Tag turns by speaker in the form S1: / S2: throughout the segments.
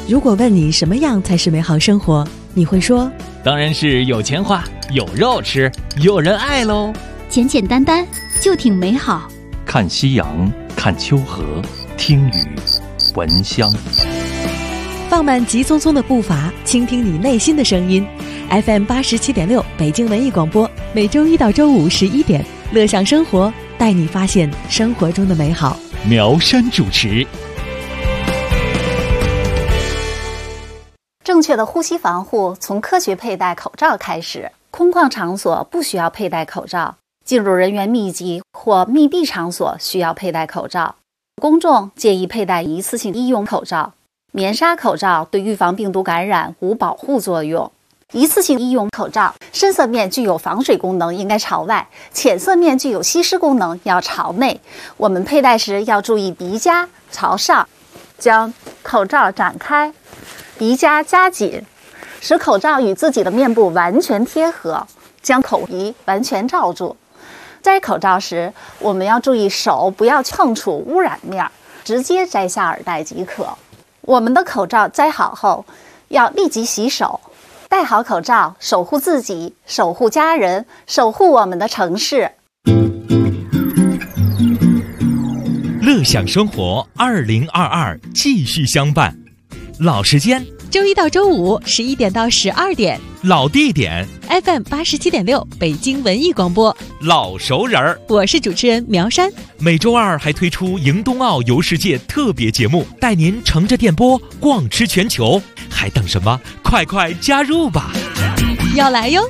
S1: 如果问你什么样才是美好生活，你会说
S2: 当然是有钱花，有肉吃，有人爱喽。
S3: 简简单单就挺美好。
S4: 看夕阳，看秋河，听雨，闻香。
S1: 放慢急匆匆的步伐，倾听你内心的声音。FM 87.6北京文艺广播，每周一到周五11点，乐享生活，带你发现生活中的美好。
S2: 苗山主持。
S5: 正确的呼吸防护从科学佩戴口罩开始。空旷场所不需要佩戴口罩，进入人员密集或密闭场所需要佩戴口罩。公众建议佩戴一次性医用口罩。棉纱口罩对预防病毒感染无保护作用。一次性医用口罩深色面具有防水功能，应该朝外；浅色面具有吸湿功能，要朝内。我们佩戴时要注意鼻夹朝上，将口罩展开，鼻夹夹紧，使口罩与自己的面部完全贴合，将口鼻完全罩住。摘口罩时，我们要注意手不要碰触污染面，直接摘下耳带即可。我们的口罩摘好后，要立即洗手。戴好口罩，守护自己，守护家人，守护我们的城市。
S2: 乐享生活2022继续相伴。老时间
S1: 周一到周五11点到12点，
S2: 老地点
S1: FM 87.6北京文艺广播，
S2: 老熟人儿。
S1: 我是主持人苗山。
S2: 每周二还推出迎冬奥游世界特别节目，带您乘着电波逛吃全球，还等什么？快快加入吧！
S1: 要来哟！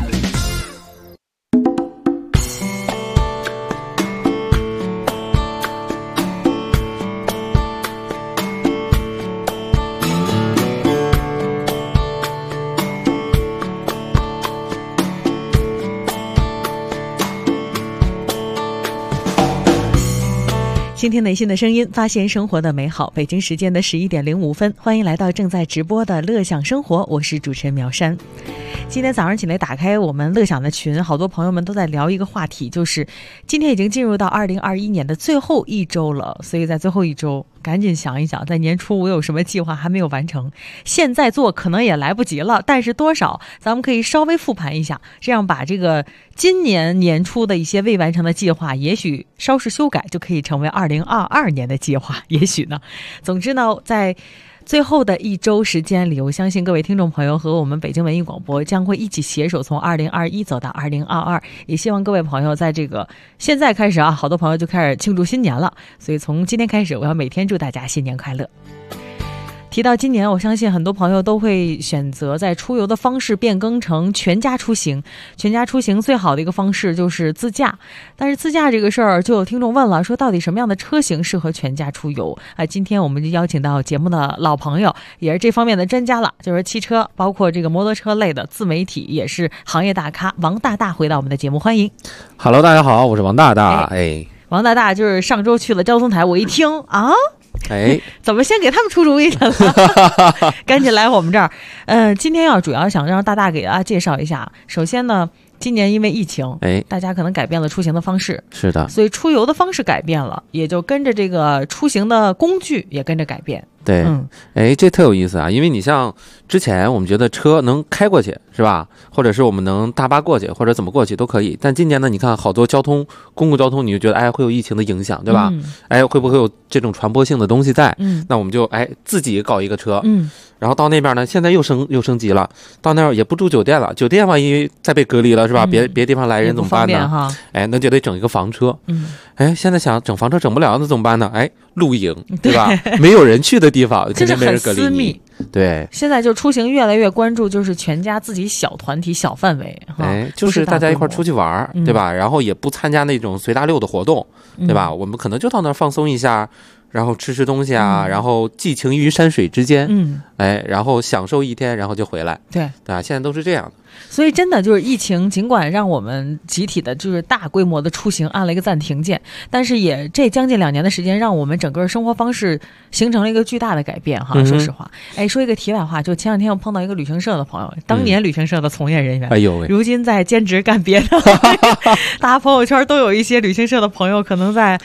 S1: 倾听内心的声音，发现生活的美好。北京时间的11点05分，欢迎来到正在直播的乐享生活，我是主持人苗山。今天早上起来打开我们乐享的群，好多朋友们都在聊一个话题，就是今天已经进入到2021年的最后一周了，所以在最后一周赶紧想一想，在年初我有什么计划还没有完成，现在做可能也来不及了，但是多少咱们可以稍微复盘一下，这样把这个今年年初的一些未完成的计划也许稍事修改，就可以成为2022年的计划，也许呢。总之呢，在最后的一周时间里，我相信各位听众朋友和我们北京文艺广播将会一起携手从2021走到2022，也希望各位朋友在这个现在开始啊，好多朋友就开始庆祝新年了，所以从今天开始，我要每天祝大家新年快乐。提到今年，我相信很多朋友都会选择在出游的方式变更成全家出行。全家出行最好的一个方式就是自驾，但是自驾这个事儿，就有听众问了，说到底什么样的车型适合全家出游啊？今天我们就邀请到节目的老朋友，也是这方面的专家了，就是汽车包括这个摩托车类的自媒体，也是行业大咖王大大回到我们的节目，欢迎。
S6: Hello， 大家好，我是王大大。
S1: 王大大就是上周去了交通台，我一听啊。怎么先给他们出主意去了？赶紧来我们这儿。今天主要想让大大给大家介绍一下。首先呢，今年因为疫情，大家可能改变了出行的方式，
S6: 是的，
S1: 所以出游的方式改变了，也就跟着这个出行的工具也跟着改变。
S6: 对，这特有意思啊！因为你像之前我们觉得车能开过去是吧，或者是我们能大巴过去，或者怎么过去都可以。但今年呢，你看好多公共交通，你就觉得会有疫情的影响，对吧？会不会有这种传播性的东西在？那我们就自己搞一个车，然后到那边呢，现在又升级了，到那儿也不住酒店了，酒店万一再被隔离了是吧？别地方来人怎么办呢？那就得整一个房车。现在想整房车整不了，那怎么办呢？露营，对吧？没有人去的地方，肯定没人隔离你。对，
S1: 现在就出行越来越关注，就是全家自己小团体、小范围，
S6: 就是大家一块出去玩，对吧？然后也不参加那种随大溜的活动，对吧？我们可能就到那儿放松一下。然后吃东西啊，然后寄情于山水之间，然后享受一天，然后就回来，对吧？现在都是这样的。
S1: 所以真的就是疫情，尽管让我们集体的就是大规模的出行按了一个暂停键，但是也这将近2年的时间，让我们整个生活方式形成了一个巨大的改变哈。说实话，说一个题外话，就前2天我碰到一个旅行社的朋友，当年旅行社的从业人员，如今在兼职干别的，大家朋友圈都有一些旅行社的朋友可能在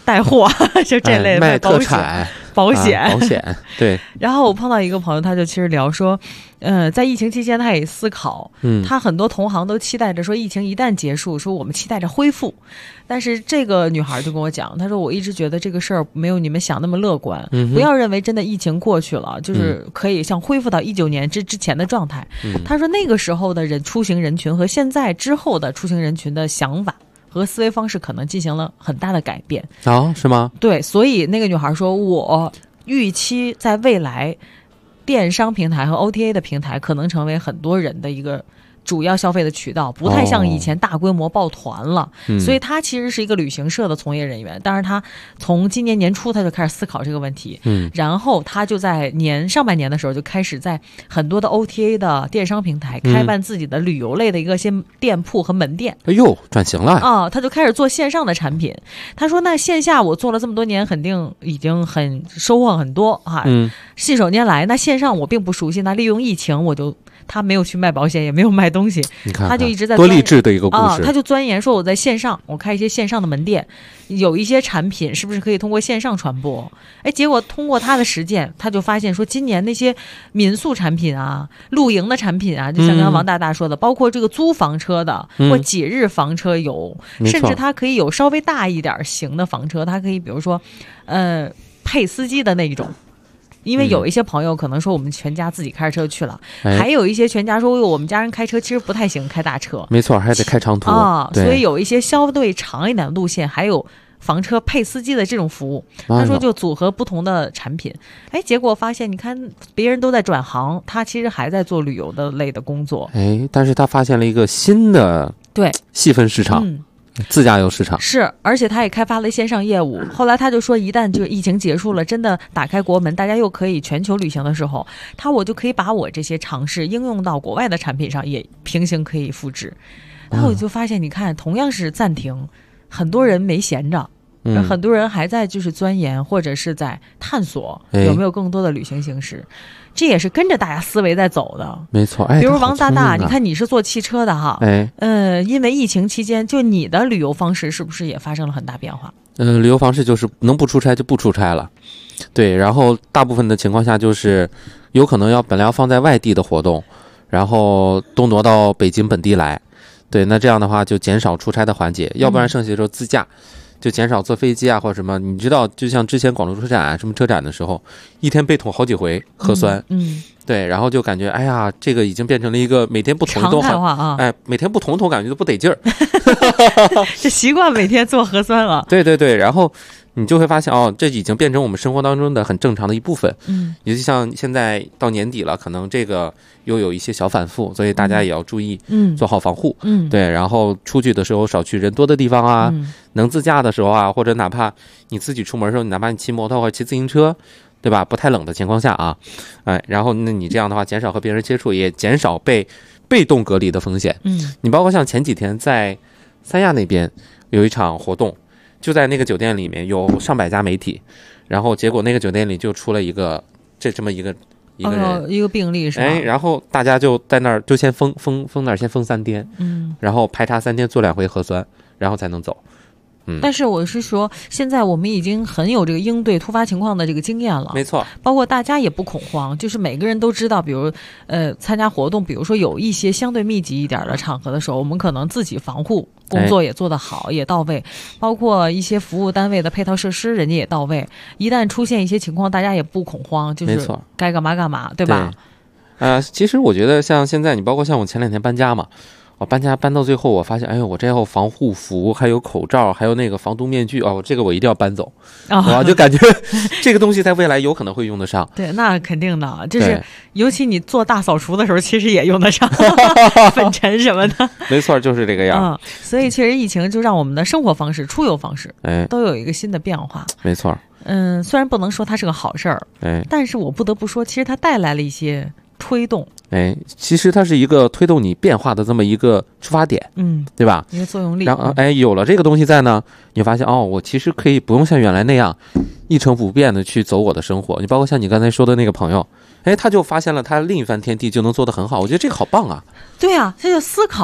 S1: 带货，就这类
S6: 卖特
S1: 保险
S6: 产、
S1: 保险、
S6: 保险，对。
S1: 然后我碰到一个朋友，他就其实聊说，在疫情期间，他也思考，他很多同行都期待着说，疫情一旦结束，说我们期待着恢复。但是这个女孩就跟我讲，她说我一直觉得这个事儿没有你们想那么乐观，不要认为真的疫情过去了，就是可以像恢复到19年之前的状态。她说那个时候的出行人群和现在之后的出行人群的想法和思维方式可能进行了很大的改变。
S6: 是吗？
S1: 对，所以那个女孩说，我预期在未来电商平台和 OTA 的平台可能成为很多人的一个主要消费的渠道，不太像以前大规模抱团了。所以他其实是一个旅行社的从业人员，但是他从今年年初他就开始思考这个问题，然后他就在上半年的时候就开始在很多的 OTA 的电商平台开办自己的旅游类的一些店铺和门店。
S6: 哎呦，转型了
S1: 啊！他就开始做线上的产品。他说那线下我做了这么多年，肯定已经很收获很多啊，信手拈来。那线上我并不熟悉，那利用疫情他没有去卖保险，也没有卖东西，
S6: 你看
S1: 他就一直在
S6: 多励志的一个故事。
S1: 他就钻研说，我在线上，我开一些线上的门店，有一些产品是不是可以通过线上传播？结果通过他的实践，他就发现说，今年那些民宿产品啊、露营的产品啊，就像刚刚王大大说的，包括这个租房车的或几日房车有，甚至它可以有稍微大一点型的房车，它可以比如说，配司机的那一种。因为有一些朋友可能说我们全家自己开着车去了，还有一些全家说我们家人开车其实不太行，开大车，
S6: 没错，还得开长途
S1: 所以有一些相对长一点的路线，还有房车配司机的这种服务。他说就组合不同的产品，结果发现你看别人都在转行，他其实还在做旅游的类的工作，
S6: 但是他发现了一个新的细分市场。自驾游市场
S1: 是，而且他也开发了线上业务。后来他就说，一旦就疫情结束了，真的打开国门，大家又可以全球旅行的时候，我就可以把我这些尝试应用到国外的产品上，也平行可以复制。然后我就发现，你看，同样是暂停，很多人没闲着。很多人还在就是钻研或者是在探索有没有更多的旅行形式，这也是跟着大家思维在走的。
S6: 没错，
S1: 比如王大大，你看你是做汽车的哈，因为疫情期间，就你的旅游方式是不是也发生了很大变化？
S6: 旅游方式就是能不出差就不出差了，对，然后大部分的情况下就是有可能本来要放在外地的活动，然后都挪到北京本地来，对，那这样的话就减少出差的环节，要不然剩下的时候自驾。就减少坐飞机啊或者什么，你知道就像之前广州车展什么车展的时候，一天被捅好几回核酸，对，然后就感觉哎呀，这个已经变成了一个每天不捅一捅，每天不捅感觉都不得劲儿，
S1: 就习惯每天做核酸了。
S6: 对对对，然后你就会发现这已经变成我们生活当中的很正常的一部分。尤其像现在到年底了，可能这个又有一些小反复，所以大家也要注意，做好防护。对，然后出去的时候少去人多的地方啊，能自驾的时候啊，或者哪怕你自己出门的时候，哪怕你骑摩托或者骑自行车，对吧？不太冷的情况下啊，然后那你这样的话，减少和别人接触，也减少被动隔离的风险。你包括像前几天在三亚那边有一场活动。就在那个酒店里面有上百家媒体，然后结果那个酒店里就出了这么一个人，
S1: 一个病例是吧？
S6: 然后大家就在那儿就先封那儿，先封3天，然后排查3天做2回核酸，然后才能走。
S1: 但是我是说，现在我们已经很有这个应对突发情况的这个经验了，
S6: 没错，
S1: 包括大家也不恐慌，就是每个人都知道，比如参加活动，比如说有一些相对密集一点的场合的时候，我们可能自己防护工作也做得好，也到位，包括一些服务单位的配套设施，人家也到位。一旦出现一些情况，大家也不恐慌，就是该干嘛干嘛，对吧？
S6: 其实我觉得像现在，你包括像我前2天搬家嘛。我搬家搬到最后，我发现，我这要防护服，还有口罩，还有那个防毒面具，这个我一定要搬走。我就感觉这个东西在未来有可能会用得上。
S1: 对，那肯定的，就是尤其你做大扫除的时候，其实也用得上粉尘什么的。
S6: 没错，就是这个样。
S1: 所以确实疫情就让我们的生活方式、出游方式，都有一个新的变化。
S6: 没错。
S1: 虽然不能说它是个好事儿，但是我不得不说，其实它带来了一些推动。
S6: 其实它是一个推动你变化的这么一个出发点，对吧？
S1: 一个作用力。
S6: 然后有了这个东西在呢，你发现我其实可以不用像原来那样一成不变的去走我的生活。你包括像你刚才说的那个朋友，他就发现了他另一番天地，就能做得很好。我觉得这个好棒啊！
S1: 对啊，这就思考嘛。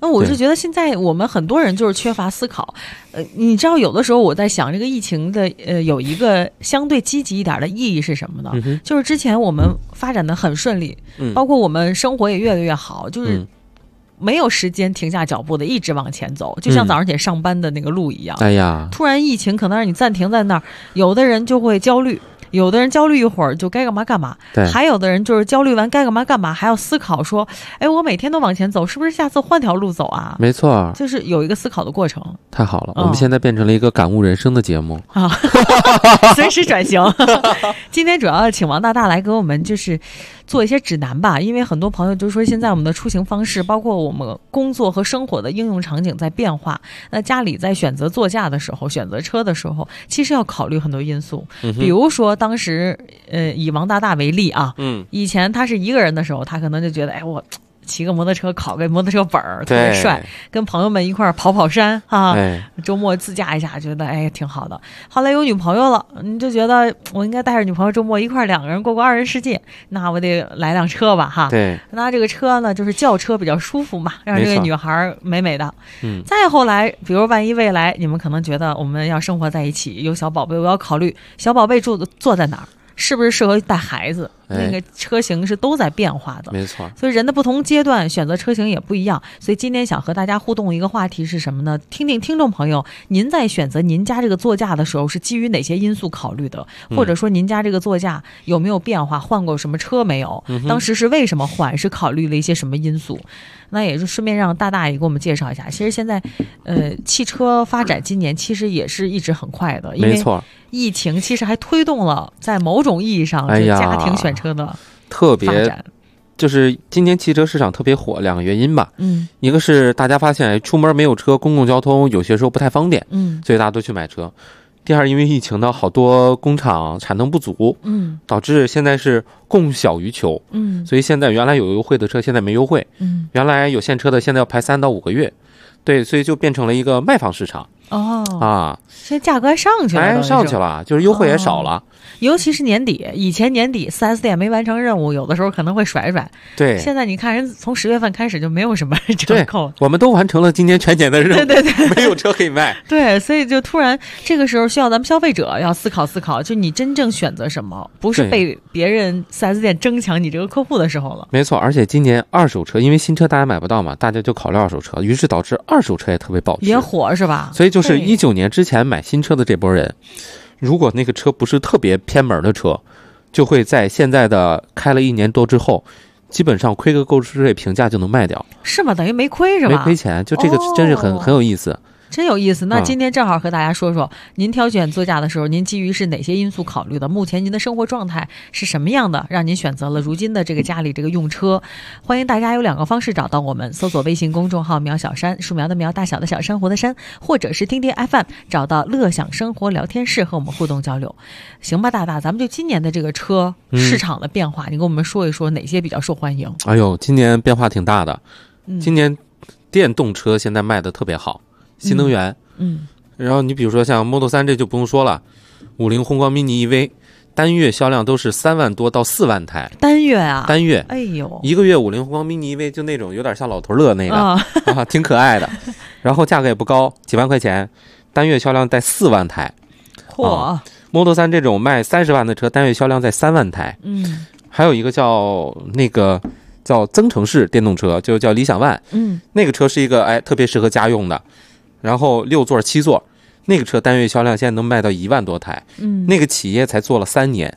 S1: 那我是觉得现在我们很多人就是缺乏思考。你知道有的时候我在想这个疫情的有一个相对积极一点的意义是什么呢？就是之前我们发展的很顺利，包括我们生活也越来越好，就是没有时间停下脚步的一直往前走，就像早上起来上班的那个路一样。
S6: 哎呀，
S1: 突然疫情可能让你暂停在那儿，有的人就会焦虑，有的人焦虑一会儿就该干嘛干嘛，还有的人就是焦虑完该干嘛干嘛，还要思考说，哎，我每天都往前走，是不是下次换条路走啊？
S6: 没错，
S1: 就是有一个思考的过程。
S6: 太好了，我们现在变成了一个感悟人生的节目
S1: 啊，随时转型。今天主要请王大大来给我们就是做一些指南吧，因为很多朋友就说现在我们的出行方式，包括我们工作和生活的应用场景在变化，那家里在选择座驾的时候，选择车的时候，其实要考虑很多因素，比如说当时以王大大为例啊，以前他是一个人的时候，他可能就觉得，哎，我骑个摩托车，考个摩托车本儿特别帅，跟朋友们一块儿跑山啊，周末自驾一下，觉得哎挺好的。后来有女朋友了，你就觉得我应该带着女朋友周末一块儿两个人过二人世界，那我得来辆车吧哈。
S6: 对，
S1: 那这个车呢，就是轿车比较舒服嘛，让这个女孩美美的。再后来，比如万一未来你们可能觉得我们要生活在一起，有小宝贝，我要考虑小宝贝坐在哪儿。是不是适合带孩子？那个车型是都在变化的，
S6: 没错。
S1: 所以人的不同阶段选择车型也不一样。所以今天想和大家互动一个话题是什么呢？听听听众朋友，您在选择您家这个座驾的时候是基于哪些因素考虑的？或者说您家这个座驾有没有变化？换过什么车没有？当时是为什么换？是考虑了一些什么因素？那也就顺便让大大也给我们介绍一下。其实现在，汽车发展今年其实也是一直很快的，因为疫情其实还推动了在某种意义上就家庭选车的
S6: 特别，就是今年汽车市场特别火，两个原因吧。一个是大家发现出门没有车，公共交通有些时候不太方便，所以大家都去买车。第二，因为疫情呢，好多工厂产能不足，导致现在是供小于求，所以现在原来有优惠的车现在没优惠，原来有现车的现在要排3到5个月，对，所以就变成了一个卖方市场。
S1: 现在价格还上去了，
S6: 上去了，就是优惠也少了。
S1: 尤其是年底，以前年底 4S 店没完成任务，有的时候可能会甩。
S6: 对，
S1: 现在你看人从10月份开始就没有什么折扣，
S6: 我们都完成了今年全检的任务，
S1: 对，
S6: 没有车可以卖。
S1: 对，所以就突然这个时候需要咱们消费者要思考，就你真正选择什么，不是被别人 4S 店争抢你这个客户的时候了。
S6: 没错，而且今年二手车，因为新车大家买不到嘛，大家就考虑二手车，于是导致二手车也特别保值，
S1: 也火是吧？
S6: 所以就是19年之前买新车的这波人，如果那个车不是特别偏门的车，就会在现在的开了1年多之后，基本上亏个购置税平价就能卖掉。
S1: 是吗？等于没亏是吧？
S6: 没亏钱，就这个真是很有意思。
S1: 真有意思。那今天正好和大家说说，您挑选座驾的时候，您基于是哪些因素考虑的？目前您的生活状态是什么样的，让您选择了如今的这个家里这个用车？欢迎大家有2个方式找到我们，搜索微信公众号苗小山，树苗的苗，大小的小，珊瑚的珊，或者是听听 FM 找到乐享生活聊天室和我们互动交流。行吧，大大，咱们就今年的这个车市场的变化，你跟我们说一说哪些比较受欢迎？
S6: 哎呦，今年变化挺大的。今年电动车现在卖的特别好，新能源，然后你比如说像 Model 3这就不用说了，50宏光 mini EV 单月销量都是3万多到4万台。
S1: 单月啊？
S6: 单月，
S1: 哎呦，
S6: 一个月50宏光 mini EV 就那种有点像老头乐那个挺可爱的，然后价格也不高，几万块钱，单月销量在4万台。Model 3这种卖30万的车，单月销量在3万台。还有一个叫增程式电动车，就叫理想 ONE，那个车是一个特别适合家用的，然后6座7座，那个车单月销量现在能卖到1万多台，那个企业才做了3年，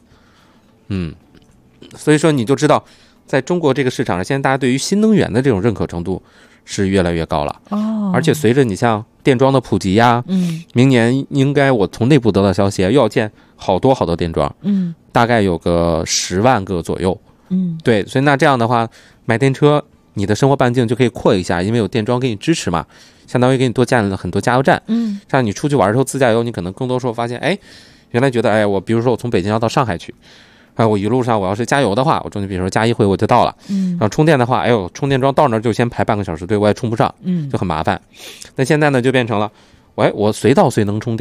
S6: 所以说你就知道，在中国这个市场上，现在大家对于新能源的这种认可程度是越来越高了。而且随着你像电桩的普及呀，明年应该我从内部得到消息，又要建好多电桩，大概有个10万个左右。对，所以那这样的话，买电车你的生活半径就可以扩一下，因为有电桩给你支持嘛，相当于给你多建了很多加油站。像你出去玩的时候自驾游，你可能更多时候发现，原来觉得我比如说我从北京要到上海去，我一路上我要是加油的话，我中间比如说加1回我就到了，然后充电的话，充电桩到那儿就先排半个小时队，我也充不上，就很麻烦。那现在呢就变成了，我随到随能充电，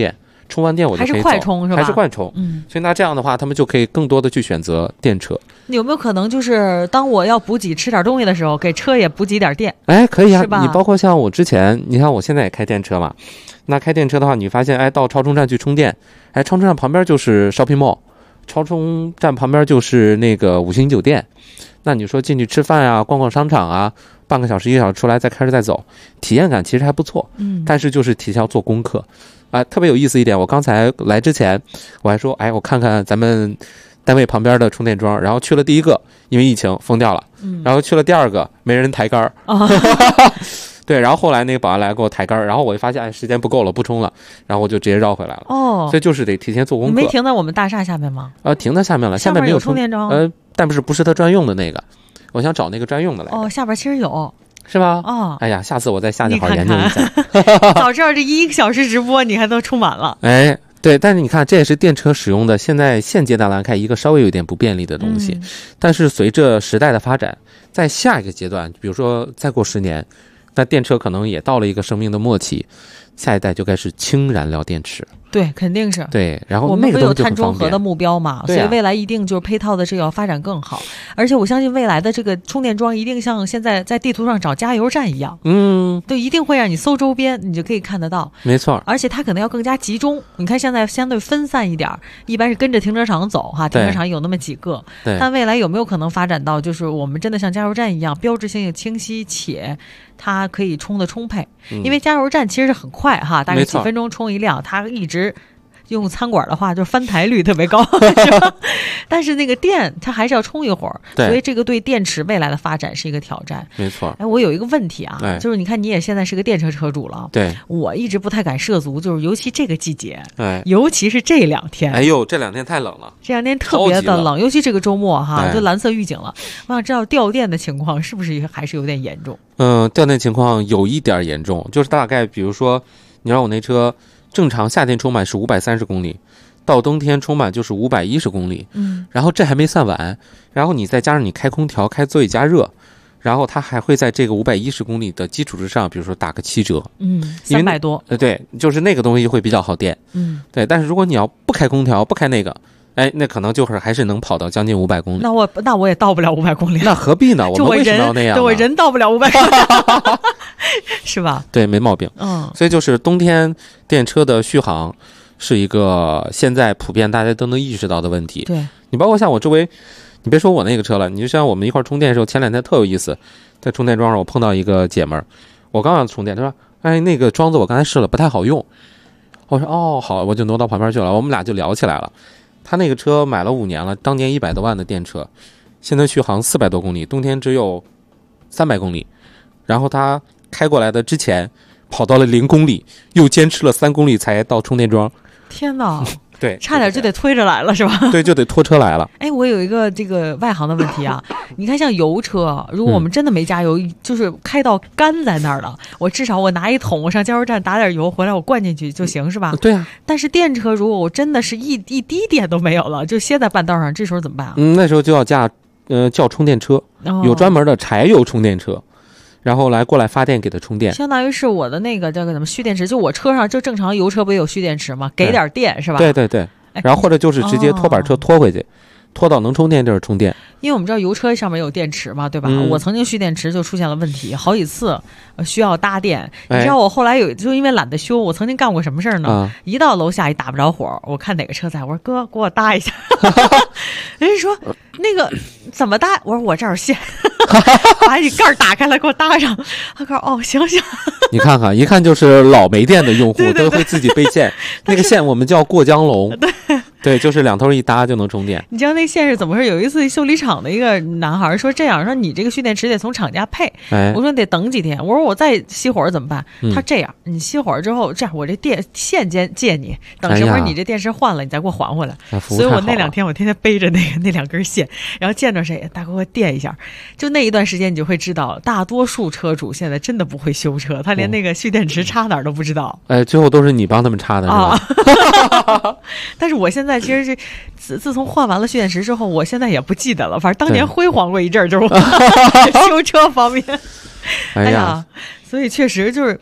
S6: 充完电我就可以走，
S1: 还是快充是吧？
S6: 还是快充。所以那这样的话，他们就可以更多的去选择电车。
S1: 有没有可能就是当我要补给吃点东西的时候，给车也补给点电？
S6: 哎，可以啊，
S1: 是吧？
S6: 你包括像我之前，你看我现在也开电车嘛，那开电车的话，你发现哎，到超充站去充电，哎，超充站旁边就是 shopping mall， 超充站旁边就是那个5星酒店。那你说进去吃饭啊，逛逛商场啊，半个小时1个小时出来再开始再走，体验感其实还不错。但是就是提前要做功课啊，特别有意思一点。我刚才来之前我还说，哎，我看看咱们单位旁边的充电桩，然后去了第一个，因为疫情封掉了，然后去了第二个，没人抬杆对，然后后来那个保安来给我抬杆，然后我就发现哎时间不够了，不充了，然后我就直接绕回来了。
S1: 哦，
S6: 所以就是得提前做功课。
S1: 你没停在我们大厦下面吗？
S6: 停在下面了，下面没
S1: 有充电桩。
S6: 但不是他专用的那个，我想找那个专用的来。
S1: 哦，下边其实有。
S6: 是吧？
S1: 哦，
S6: 哎呀，下次我再下去好好研究一下。
S1: 早知道这1个小时直播你还都充满了。
S6: 哎，对，但是你看，这也是电车使用的，现阶段来看一个稍微有点不便利的东西。但是随着时代的发展，在下一个阶段，比如说再过10年，那电车可能也到了一个生命的末期，下一代就该是氢燃料电池。
S1: 对，肯定是。
S6: 对，然后
S1: 我们
S6: 那个
S1: 有碳中和的目标嘛，所以未来一定就是配套的这个要发展更好。而且我相信未来的这个充电桩一定像现在在地图上找加油站一样，对，一定会让你搜周边，你就可以看得到。
S6: 没错，
S1: 而且它可能要更加集中。你看现在相对分散一点，一般是跟着停车场走哈，停车场有那么几个。但未来有没有可能发展到就是我们真的像加油站一样，标志性清晰，且它可以充的充沛？因为加油站其实是很快哈，大概几分钟充一辆，它一直。用餐馆的话，就是翻台率特别高，是吧？但是那个电它还是要充一会儿，所以这个对电池未来的发展是一个挑战。
S6: 没错。
S1: 哎，我有一个问题啊，就是你看你也现在是个电车车主了，
S6: 对，
S1: 我一直不太敢涉足，就是尤其这个季节，尤其是这2天，
S6: 哎呦，这2天太冷了，
S1: 这2天特别的冷，尤其这个周末哈，就蓝色预警了。我想知道掉电的情况是不是还是有点严重？
S6: 掉电情况有一点严重，就是大概比如说，你让我那车。正常夏天充满是530公里，到冬天充满就是510公里。然后这还没算完，然后你再加上你开空调、开座椅加热，然后它还会在这个510公里的基础之上，比如说打个7折。
S1: 300多。
S6: 对，就是那个东西会比较耗电。对，但是如果你要不开空调、不开那个，哎，那可能就是还是能跑到将近500公里。
S1: 那我也到不了500公里。
S6: 那何必呢？我们为什么要那样？
S1: 对，我人到不了500公里。是吧？
S6: 对，没毛病。所以就是冬天电车的续航是一个现在普遍大家都能意识到的问题。
S1: 对，
S6: 你包括像我周围，你别说我那个车了，你就像我们一块充电的时候，前2天特有意思，在充电桩上我碰到一个姐们儿，我刚要充电，她说：“哎，那个桩子我刚才试了，不太好用。”我说：“哦，好，我就挪到旁边去了。”我们俩就聊起来了。他那个车买了5年了，当年100多万的电车，现在续航400多公里，冬天只有300公里，然后他开过来的之前跑到了0公里，又坚持了3公里才到充电桩。
S1: 天哪！
S6: 对，
S1: 差点就得推着来了，是吧？
S6: 对，就得拖车来了。
S1: 哎，我有一个这个外行的问题啊，你看像油车，如果我们真的没加油，就是开到干在那儿了，我至少我拿一桶，我上加油站打点油回来，我灌进去就行，是吧？
S6: 对啊。
S1: 但是电车如果我真的是一滴电都没有了，就歇在半道上，这时候怎么办啊？
S6: 那时候就要叫充电车，有专门的柴油充电车。然后过来发电给它充电，
S1: 相当于是我的那个叫什么蓄电池，就我车上就正常油车不也有蓄电池吗？给点电是吧？
S6: 对对对，然后或者就是直接拖板车拖回去，拖到能充电地儿充电。
S1: 因为我们知道油车上面有电池嘛，对吧？我曾经蓄电池就出现了问题，好几次需要搭电。你知道我后来就因为懒得修，我曾经干过什么事儿呢？一到楼下一打不着火，我看哪个车在，我说哥给我搭一下。人家说那个怎么搭？我说我这儿有线。把你盖打开来给我搭上。他说哦行行。
S6: 你看看，一看就是老没电的用户，
S1: 对对对，
S6: 都会自己备线。那个线我们叫过江龙。对，就是2头一搭就能充电。
S1: 你知道那线是怎么回事？有一次修理厂的一个男孩说这样，说你这个蓄电池得从厂家配。我说你得等几天。我说我再熄火怎么办？他说这样，你熄火之后，这样我这电线借你，等什么你这电池换了，你再给我还回来。所以我那2天我天天背着那2根线，然后见着谁大哥给我电一下。就那一段时间，你就会知道，大多数车主现在真的不会修车，他连那个蓄电池插哪儿都不知道。
S6: 最后都是你帮他们插的是吧？
S1: 但是我现在其实是自从换完了蓄电池之后，我现在也不记得了。反正当年辉煌过一阵儿，就是我修车方面。哎呀，所以确实就是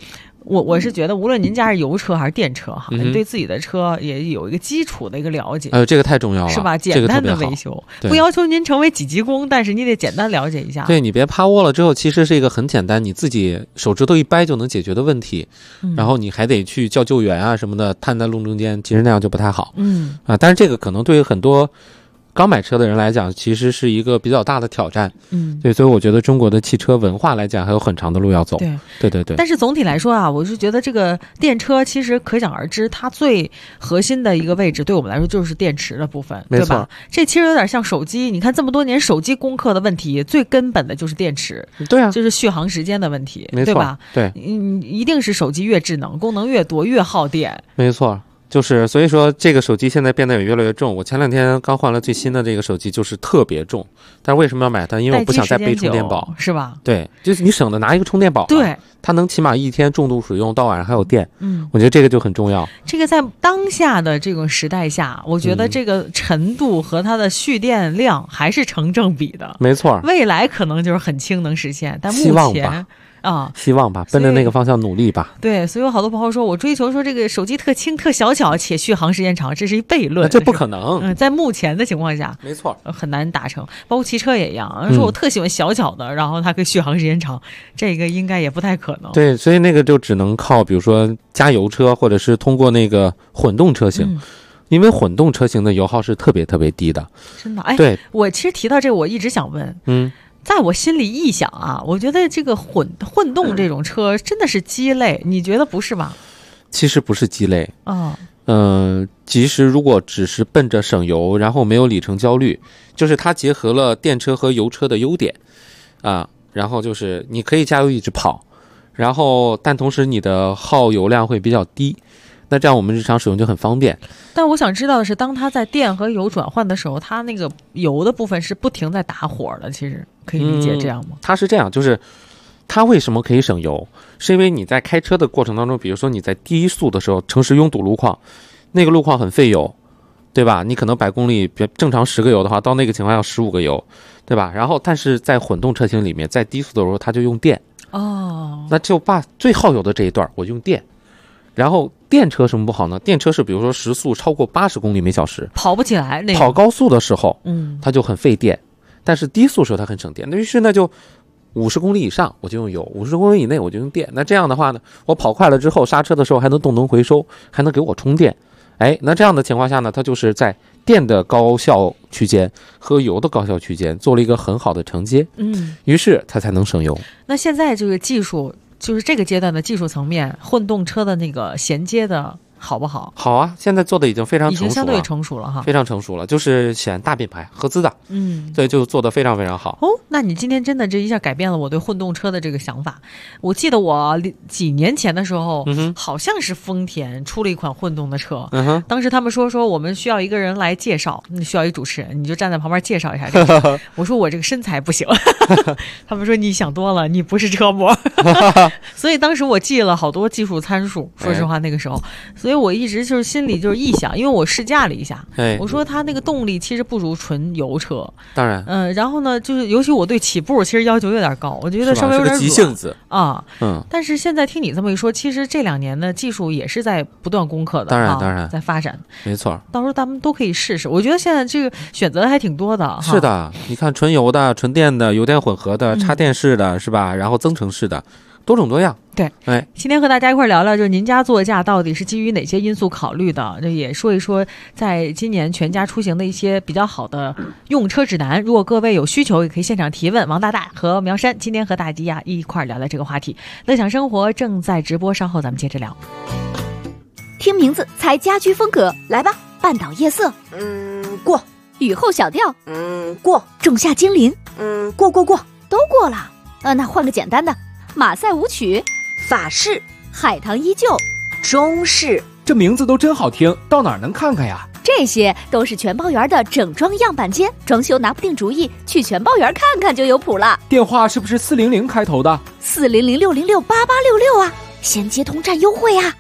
S1: 我是觉得，无论您家是油车还是电车哈，
S6: 嗯
S1: 你对自己的车也有一个基础的一个了解。
S6: 这个太重要了，
S1: 是吧？简单的维修，不要求您成为几级工，但是你得简单了解一下。
S6: 对，你别趴窝了之后，其实是一个很简单，你自己手指头一掰就能解决的问题。然后你还得去叫救援啊什么的，瘫在路中间，其实那样就不太好。但是这个可能对于很多刚买车的人来讲，其实是一个比较大的挑战。对，所以我觉得中国的汽车文化来讲还有很长的路要走。对。
S1: 但是总体来说啊，我是觉得这个电车其实可想而知，它最核心的一个位置对我们来说就是电池的部分，对吧？这其实有点像手机，你看这么多年手机攻克的问题，最根本的就是电池。
S6: 对啊，
S1: 就是续航时间的问题，
S6: 没错，
S1: 对吧？
S6: 对，
S1: 一定是手机越智能，功能越多，越耗电。
S6: 没错。就是所以说这个手机现在变得也越来越重，我前2天刚换了最新的这个手机，就是特别重。但是为什么要买它？因为我不想再背充电宝，
S1: 是吧？
S6: 对，就是你省得拿一个充电宝，
S1: 对，
S6: 它能起码一天重度使用到晚上还有电。我觉得这个就很重要。
S1: 这个在当下的这种时代下，我觉得这个程度和它的蓄电量还是成正比的。
S6: 没错，
S1: 未来可能就是很轻能实现，但目前
S6: 希望吧，奔着那个方向努力吧。
S1: 对，所以有好多朋友说我追求说这个手机特轻特小巧且续航时间长，这是一悖论，
S6: 这不可能。
S1: 在目前的情况下，
S6: 没错，
S1: 很难达成。包括汽车也一样，说我特喜欢小巧的，然后它可以续航时间长，这个应该也不太可能。
S6: 对，所以那个就只能靠比如说加油车，或者是通过那个混动车型。因为混动车型的油耗是特别特别低的。
S1: 真的？哎，
S6: 对，
S1: 我其实提到这个，我一直想问，在我心里臆想啊，我觉得这个混动这种车真的是鸡肋，你觉得不是吧？
S6: 其实不是鸡肋。其实如果只是奔着省油，然后没有里程焦虑，就是它结合了电车和油车的优点啊，然后就是你可以加油一直跑，然后但同时你的耗油量会比较低。那这样我们日常使用就很方便。
S1: 但我想知道的是，当它在电和油转换的时候，它那个油的部分是不停在打火的，其实可以理解这样吗？
S6: 它是这样，就是它为什么可以省油，是因为你在开车的过程当中，比如说你在低速的时候，城市拥堵路况，那个路况很费油，对吧？你可能100公里正常10个油的话，到那个情况要15个油，对吧？然后但是在混动车型里面，在低速的时候它就用电。那就把最耗油的这一段我用电。然后电车什么不好呢？电车是比如说时速超过80公里每小时，
S1: 跑不起来，那个
S6: 跑高速的时候，它就很费电。但是低速时候它很省电。那于是呢，就50公里以上我就用油，50公里以内我就用电。那这样的话呢，我跑快了之后刹车的时候还能动能回收，还能给我充电。那这样的情况下呢，它就是在电的高效区间和油的高效区间做了一个很好的承接。于是它才能省油。
S1: 那现在这个技术，就是这个阶段的技术层面，混动车的那个衔接的好不好？
S6: 好啊，现在做的已经非常成熟了，
S1: 已经相对成熟了哈，
S6: 非常成熟了，就是选大品牌合资的，所以就做得非常非常好。
S1: 那你今天真的这一下改变了我对混动车的这个想法。我记得我几年前的时候，好像是丰田出了一款混动的车，当时他们说我们需要一个人来介绍，你需要一主持人，你就站在旁边介绍一下这个。我说我这个身材不行，他们说你想多了，你不是车模。所以当时我记了好多技术参数，说实话那个时候，所以我一直就是心里就是臆想，因为我试驾了一下，我说它那个动力其实不如纯油车，
S6: 当然，
S1: 然后呢，就是尤其我对起步其实要求有点高，我觉得稍微有点
S6: 急性子
S1: 啊，但是现在听你这么一说，其实这2年的技术也是在不断攻克的，
S6: 当然
S1: 在发展，
S6: 没错。
S1: 到时候咱们都可以试试，我觉得现在这个选择还挺多的。
S6: 是的，你看纯油的、纯电的、油电混合的、插电式的，是吧？然后增程式的，多种多样。
S1: 对，今天和大家一块聊聊，就是您家座驾到底是基于哪些因素考虑的？这也说一说，在今年全家出行的一些比较好的用车指南。如果各位有需求，也可以现场提问。王大大和苗山今天和大吉一块聊聊这个话题。乐享生活正在直播，稍后咱们接着聊。
S3: 听名字猜家居风格，来吧！半岛夜色，
S7: 过；
S3: 雨后小调，
S7: 过；
S3: 仲夏精灵，
S7: 过，
S3: 都过了。那换个简单的，马赛舞曲。
S7: 法式、
S3: 海棠依旧、
S7: 中式，
S8: 这名字都真好听，到哪儿能看看呀？
S3: 这些都是全包园的整装样板间，装修拿不定主意，去全包园看看就有谱了。
S8: 电话是不是400开头的？
S3: 400-606-8866啊，先接通占优惠啊！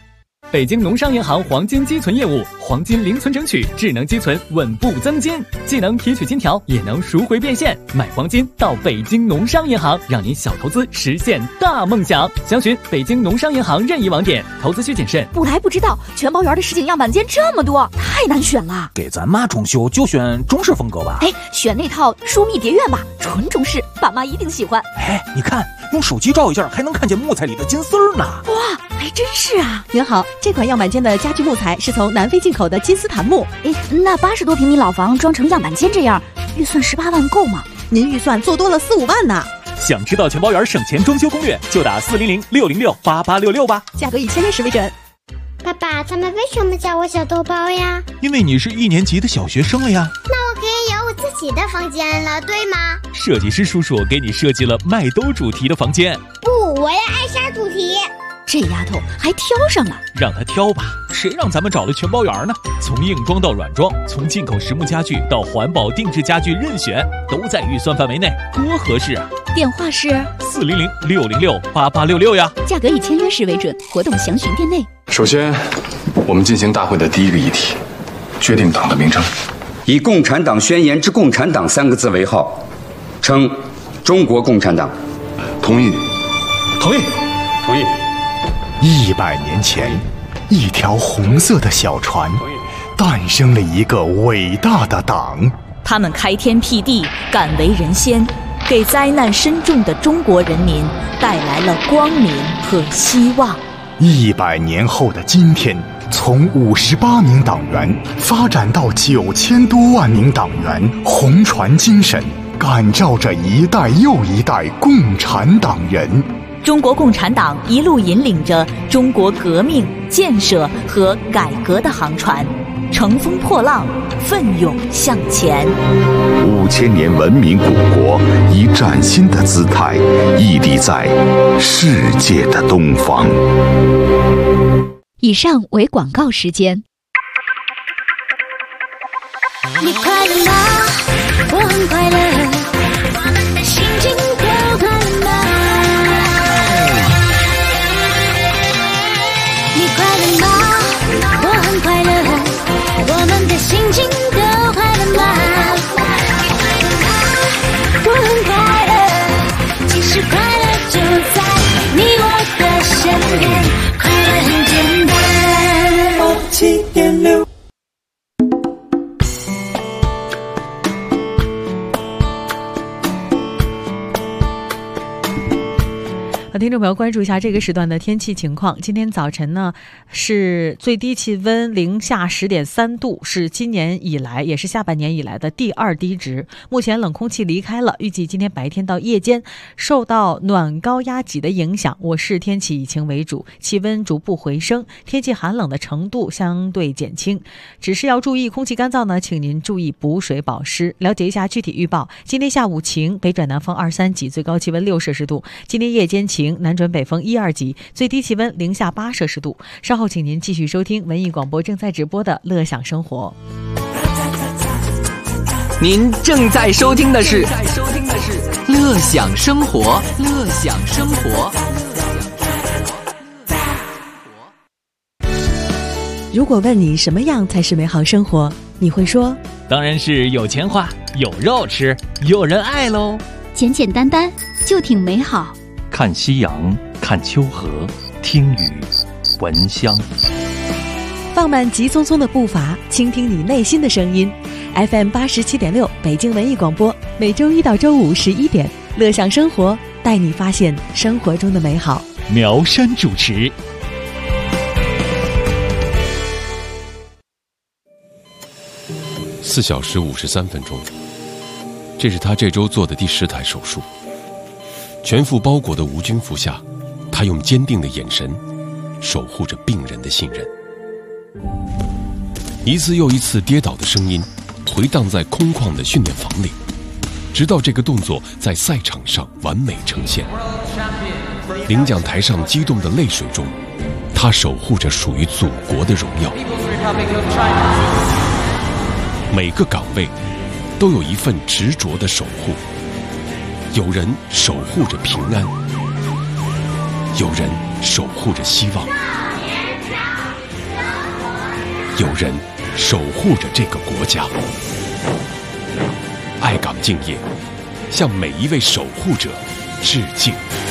S9: 北京农商银行黄金积存业务，黄金零存整取，智能积存，稳步增金，既能提取金条，也能赎回变现。买黄金到北京农商银行，让您小投资实现大梦想。详询北京农商银行任意网点，投资需谨慎。
S3: 不来不知道，全包园的实景样板间这么多，太难选了。
S10: 给咱妈装修就选中式风格吧。
S3: 哎，选那套疏密蝶院吧，纯中式，爸妈一定喜欢。
S10: 哎，你看，用手机照一下，还能看见木材里的金丝儿呢。
S3: 哇，还真是啊！
S1: 您好，这款样板间的家具木材是从南非进口的金丝檀木。
S3: 哎，那80多平米老房装成样板间这样，预算18万够吗？
S1: 您预算做多了4、5万呢。
S9: 想知道全包园省钱装修攻略，就打400-606-8866吧，
S1: 价格以签约时为准。
S11: 爸爸，他们为什么叫我小豆包呀？
S12: 因为你是1年级的小学生了呀。
S11: 那我可以有我自己的房间了，对吗？
S2: 设计师叔叔给你设计了麦兜主题的房间。
S11: 不，我要艾莎主题。
S3: 这丫头还挑上了，
S2: 让她挑吧，谁让咱们找了全包园呢？从硬装到软装，从进口实木家具到环保定制家具，任选，都在预算范围内，多合适啊！
S3: 电话是
S2: 400-606-8866呀，
S3: 价格以签约时为准，活动详询店内。
S13: 首先，我们进行大会的第一个议题，决定党的名称，
S14: 以共产党宣言之共产党3个字为号，称中国共产党。
S13: 同意。
S14: 同意。同意。
S15: 100年前，一条红色的小船，诞生了一个伟大的党。
S7: 他们开天辟地，敢为人先，给灾难深重的中国人民带来了光明和希望。
S15: 100年后的今天，从58名党员发展到9000多万名党员，红船精神感召着一代又一代共产党人。
S7: 中国共产党一路引领着中国革命、建设和改革的航船，乘风破浪，奋勇向前。
S16: 5000年文明古国以崭新的姿态屹立在世界的东方。
S3: 以上为广告时间。
S11: 你快乐吗？我很快乐，我们的心情都快乐吗？ 你快乐吗？我很快乐，我们的心情都快乐吗？我很快乐，其实快乐就在你我的身边，快乐很简单。7.6。
S1: 听众朋友，关注一下这个时段的天气情况。今天早晨呢，是最低气温零下10.3度，是今年以来也是下半年以来的第2低值。目前冷空气离开了，预计今天白天到夜间受到暖高压脊的影响，我市天气以晴为主，气温逐步回升，天气寒冷的程度相对减轻。只是要注意空气干燥呢，请您注意补水保湿。了解一下具体预报：今天下午晴，北转南风2、3级，最高气温6摄氏度；今天夜间晴，南转北风1、2级，最低气温零下8摄氏度。稍后请您继续收听文艺广播正在直播的《乐享生活》。
S17: 您正在收听的是《乐享生活》，乐享生活。
S1: 如果问你什么样才是美好生活，你会说：
S2: 当然是有钱花，有肉吃，有人爱喽。
S3: 简简单单就挺美好。
S4: 看夕阳，看秋荷，听雨，闻香。
S1: 放慢急匆匆的步伐，倾听你内心的声音。FM 87.6北京文艺广播，每周1到周511点，乐享生活，带你发现生活中的美好。
S2: 苗山主持。
S18: 4小时53分钟，这是他这周做的第10台手术。全副包裹的无菌服下，他用坚定的眼神守护着病人的信任。一次又一次跌倒的声音回荡在空旷的训练房里，直到这个动作在赛场上完美呈现。领奖台上激动的泪水中，他守护着属于祖国的荣耀。每个岗位都有一份执着的守护，有人守护着平安，有人守护着希望。 有人守护着这个国家。爱岗敬业，向每一位守护者致敬。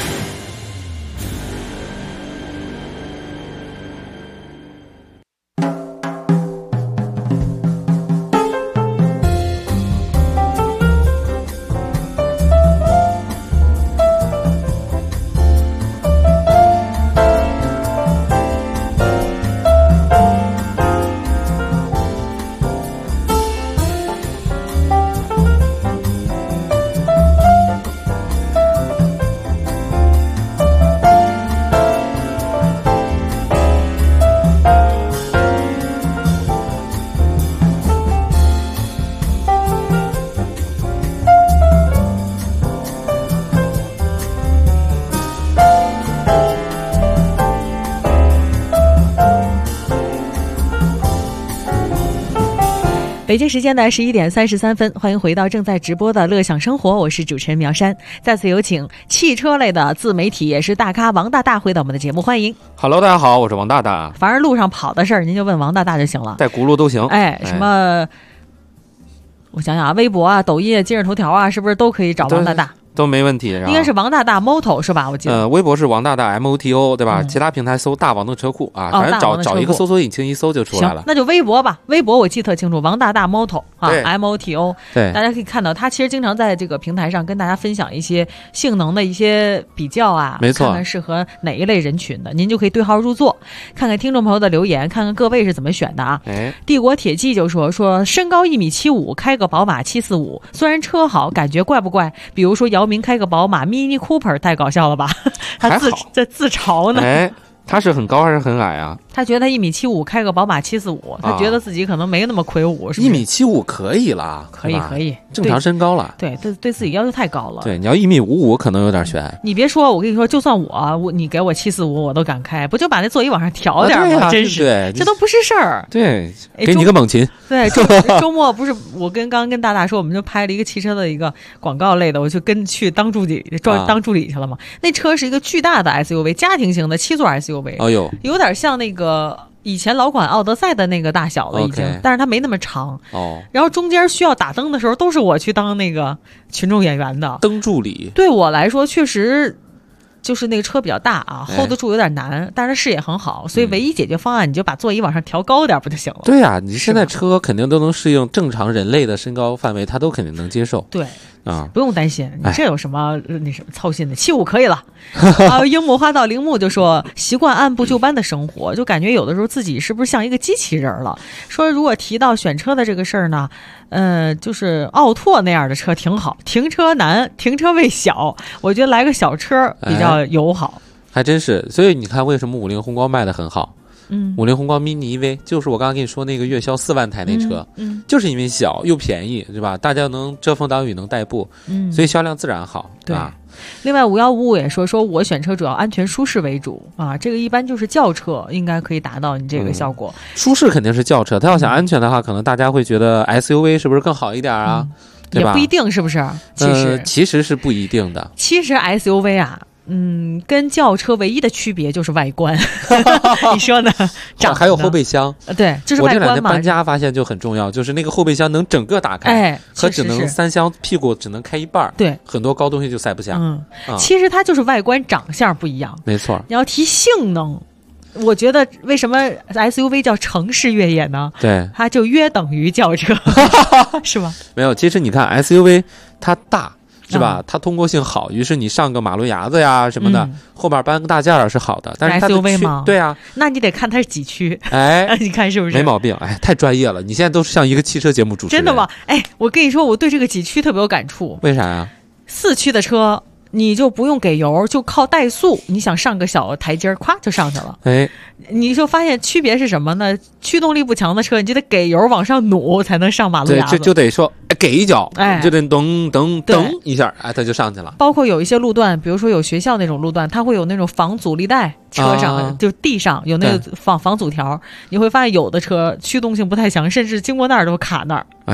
S1: 北京时间的11点33分，欢迎回到正在直播的乐享生活，我是主持人苗山。再次有请汽车类的自媒体也是大咖王大大回到我们的节目，欢迎。
S6: Hello， 大家好，我是王大大。
S1: 凡是路上跑的事儿，您就问王大大就行了，
S6: 带轱辘都行。
S1: 什么？我想想啊，微博啊、抖音啊、今日头条啊，是不是都可以找王大大？
S6: 都没问题，
S1: 应该是王大大 Moto 是吧？我记得。
S6: 微博是王大大 MOTO 对吧？其他平台搜大王的车库啊，反正找一个搜索引擎一搜就出来了。
S1: 那就微博吧，微博我记得特清楚，王大大 Moto 啊 MOTO。
S6: 对，
S1: 大家可以看到他其实经常在这个平台上跟大家分享一些性能的一些比较啊，
S6: 没错，
S1: 看看适合哪一类人群的，您就可以对号入座，看看听众朋友的留言，看看各位是怎么选的啊。帝国铁骑就说身高1.75米，开个宝马745，虽然车好，感觉怪不怪？比如说姚明开个宝马Mini Cooper， 太搞笑了吧？他在自嘲呢。
S6: 他是很高还是很矮啊？
S1: 他觉得他1.75米，开个宝马745，他觉得自己可能没那么魁梧，是不是
S6: ？1.75米可以了，
S1: 可以，
S6: 正常身高了。
S1: 对自己要求太高了。
S6: 对，你要1.55米可能有点悬。
S1: 你别说，我跟你说，就算你给我745，我都敢开，不就把那座椅往上调点吗？真是，
S6: 对，
S1: 这都不是事儿。
S6: 对，给你个猛禽。
S1: 对，周末不是我刚刚跟大大说，我们就拍了一个汽车的一个广告类的，我就去当助理去了嘛。那车是一个巨大的 SUV， 家庭型的7座 SUV。
S6: 哦呦。
S1: 有点像那个以前老款奥德赛的那个大小了已经，但是它没那么长。然后中间需要打灯的时候，都是我去当那个群众演员的
S6: 灯助理。
S1: 对我来说，确实就是那个车比较大啊，hold 得住有点难，但是它视野很好，所以唯一解决方案，你就把座椅往上调高点不就行了？
S6: 对啊，你现在车肯定都能适应正常人类的身高范围，它都肯定能接受。
S1: 对。
S6: 不
S1: 用担心，你这有什么操心的？75可以了。樱木花道铃木就说习惯按部就班的生活，就感觉有的时候自己是不是像一个机器人了？说如果提到选车的这个事儿呢，就是奥拓那样的车挺好，停车难，停车位小，我觉得来个小车比较友好。
S6: 还真是，所以你看为什么50宏光卖得很好？50宏光 mini EV 就是我刚刚跟你说那个月销4万台那车，就是因为小又便宜，是吧？大家能遮风挡雨，能代步，所以销量自然好。
S1: 对啊。另外5155也说我选车主要安全舒适为主啊，这个一般就是轿车应该可以达到你这个效果。
S6: 舒适肯定是轿车，它要想安全的话，可能大家会觉得 SUV 是不是更好一点啊？对吧？
S1: 也不一定，是不是？
S6: 其实是不一定的。
S1: 其实 SUV 啊。跟轿车唯一的区别就是外观，你说呢？
S6: 还有后备箱，
S1: 对，就是外观嘛。
S6: 我这两天搬家发现就很重要，就是那个后备箱能整个打开，和只能3箱屁股只能开一半，
S1: 对，
S6: 很多高东西就塞不下。
S1: 其实它就是外观长相不一样，
S6: 没错。
S1: 你要提性能，我觉得为什么 SUV 叫城市越野呢？
S6: 对，
S1: 它就约等于轿车，是吧？
S6: 没有，其实你看 SUV 它大。是吧？它通过性好，于是你上个马路牙子呀什么的，后面搬个大件是好的。但是它
S1: SUV 吗？
S6: 对啊，
S1: 那你得看它是几驱。你看是不是？
S6: 没毛病。太专业了！你现在都是像一个汽车节目主持人。
S1: 真的吗？我跟你说，我对这个几驱特别有感触。
S6: 为啥呀
S1: ？4驱的车。你就不用给油，就靠怠速，你想上个小台阶咵就上去了。你就发现区别是什么呢？驱动力不强的车，你就得给油往上努才能上马路牙子。
S6: 对，就得说给一脚，就得噔一下，它就上去了。
S1: 包括有一些路段，比如说有学校那种路段，它会有那种防阻力带，车上就地上有那个防阻条，你会发现有的车驱动性不太强，甚至经过那儿都卡那儿。
S6: 哎呦。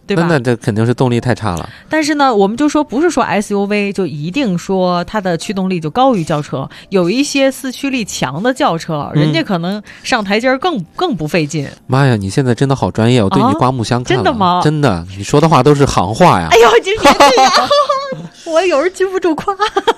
S1: 对吧？
S6: 那这肯定是动力太差了。
S1: 但是呢，我们就说不是说 SUV 就一定说它的驱动力就高于轿车，有一些四驱力强的轿车，人家可能上台阶更不费劲。
S6: 妈呀，你现在真的好专业，我对你刮目相看了。
S1: 真的吗？
S6: 真的，你说的话都是行话呀。
S1: 哎呦，今天这样，我有时禁不住夸。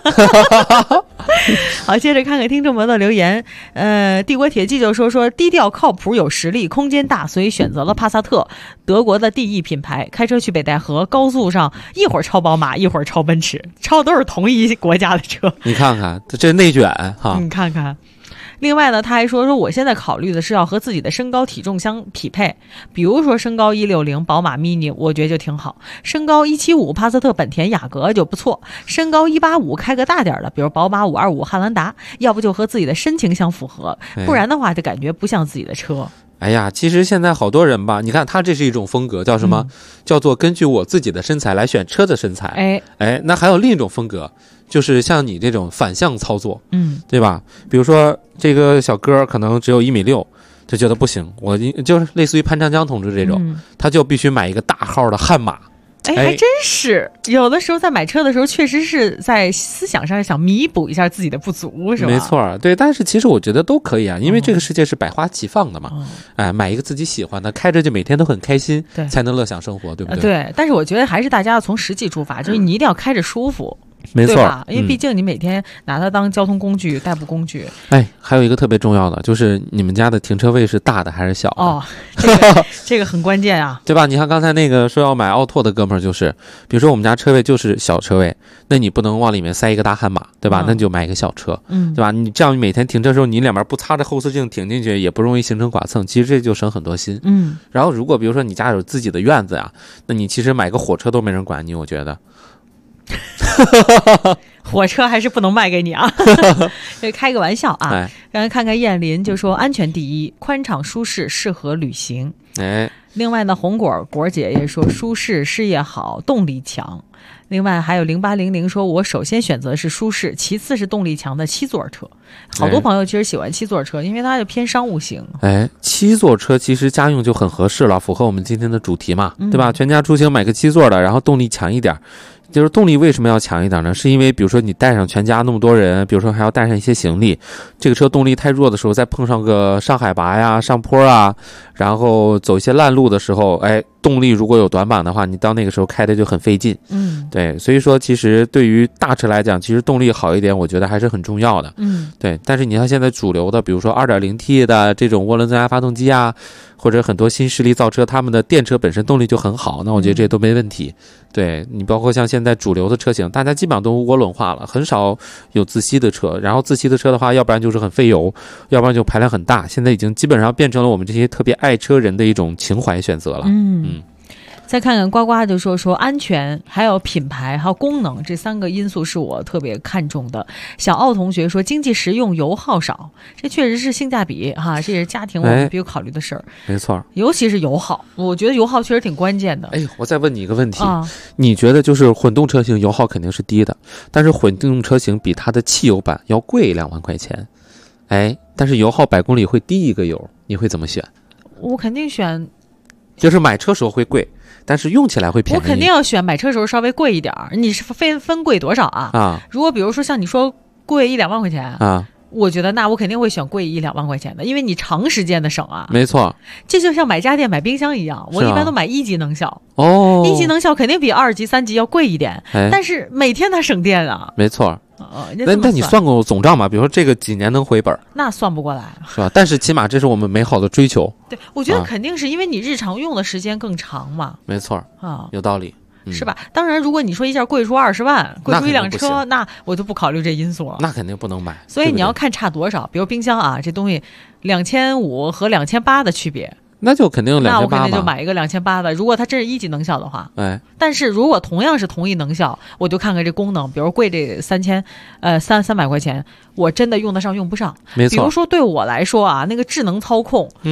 S1: 好，接着看看听众朋友的留言。帝国铁骑就说低调靠谱有实力，空间大，所以选择了帕萨特，德国的第一品牌。开车去北戴河高速上，一会儿超宝马，一会儿超奔驰，超都是同一国家的车。
S6: 你看看这内卷哈，
S1: 你看看。另外呢，他还说我现在考虑的是要和自己的身高体重相匹配，比如说身高160宝马 mini 我觉得就挺好，身高175帕萨特本田雅阁就不错，身高185开个大点的，比如宝马525汉兰达，要不就和自己的身形相符合，不然的话就感觉不像自己的车。
S6: 哎呀，其实现在好多人吧，你看他这是一种风格，叫什么？叫做根据我自己的身材来选车的身材。哎，那还有另一种风格，就是像你这种反向操作，对吧？比如说这个小哥可能只有1.6米，就觉得不行，我就是类似于潘长江同志这种，他就必须买一个大号的悍马。
S1: 还真是有的时候在买车的时候，确实是在思想上想弥补一下自己的不足，是吧？
S6: 没错，对。但是其实我觉得都可以啊，因为这个世界是百花齐放的嘛。哎，买一个自己喜欢的，开着就每天都很开心，才能乐享生活，对不对？
S1: 对。但是我觉得还是大家要从实际出发，就是你一定要开着舒服。
S6: 没错，
S1: 因为毕竟你每天拿它当交通工具、代步工具。
S6: 哎，还有一个特别重要的，就是你们家的停车位是大的还是小的？
S1: 哦，这个很关键啊，
S6: 对吧？你看刚才那个说要买奥拓的哥们儿，就是比如说我们家车位就是小车位，那你不能往里面塞一个大悍马，对吧？那你就买一个小车，对吧？你这样每天停车的时候，你两边不擦着后视镜停进去，也不容易形成剐蹭，其实这就省很多心。然后如果比如说你家有自己的院子呀，那你其实买个火车都没人管你，我觉得。
S1: 火车还是不能卖给你啊，开个玩笑啊。让人看看燕林就说安全第一，宽敞舒适，适合旅行。另外呢，红果姐也说舒适，事业好，动力强。另外还有0800说，我首先选择是舒适，其次是动力强的7座车。好多朋友其实喜欢7座车，因为它就偏商务型。
S6: 7座车其实家用就很合适了，符合我们今天的主题嘛，对吧？全家出行买个7座的，然后动力强一点。就是动力为什么要强一点呢？是因为比如说你带上全家那么多人，比如说还要带上一些行李，这个车动力太弱的时候，再碰上个上海拔呀、上坡啊，然后走一些烂路的时候，动力如果有短板的话，你到那个时候开的就很费劲。对，所以说其实对于大车来讲，其实动力好一点，我觉得还是很重要的。对。但是你看现在主流的，比如说 2.0T 的这种涡轮增压发动机啊，或者很多新势力造车，他们的电车本身动力就很好，那我觉得这都没问题。对，你包括像现在主流的车型，大家基本上都涡轮化了，很少有自吸的车。然后自吸的车的话，要不然就是很费油，要不然就排量很大。现在已经基本上变成了我们这些特别爱车人的一种情怀选择了。
S1: 再看看呱呱就说安全，还有品牌，还有功能，这3个因素是我特别看重的。小奥同学说经济实用，油耗少，这确实是性价比哈，这也是家庭我们必须考虑的事儿。
S6: 没错，
S1: 尤其是油耗，我觉得油耗确实挺关键的。
S6: 我再问你一个问题，你觉得就是混动车型油耗肯定是低的，但是混动车型比它的汽油版要贵2万块钱，但是油耗100公里会低一个油，你会怎么选？
S1: 我肯定选，
S6: 就是买车时候会贵，但是用起来会便宜。
S1: 我肯定要选买车时候稍微贵一点。你是分贵多少啊？如果比如说像你说贵1-2万块钱啊，我觉得那我肯定会选贵1-2万块钱的，因为你长时间的省啊。
S6: 没错，
S1: 这就像买家电买冰箱一样，我一般都买1级能效。1级能效肯定比2级3级要贵一点，但是每天它省电啊。
S6: 没错。那你算过总账吗？比如说这个几年能回本？那
S1: 算不过来，
S6: 是吧？但是起码这是我们美好的追求。
S1: 对，我觉得肯定是因为你日常用的时间更长嘛。
S6: 没错有道理。
S1: 是吧？当然，如果你说一下贵出20万，贵出一辆车，那我就不考虑这因素了。
S6: 那肯定不能买。
S1: 所以你要看差多少，比如冰箱啊，这东西2500和2800的区别，
S6: 那就肯定2800。
S1: 那我肯定就买一个2800的。如果它真是1级能效的话，但是如果同样是同一能效，我就看看这功能，比如贵这300块钱，我真的用得上用不上。
S6: 没错。
S1: 比如说对我来说啊，那个智能操控，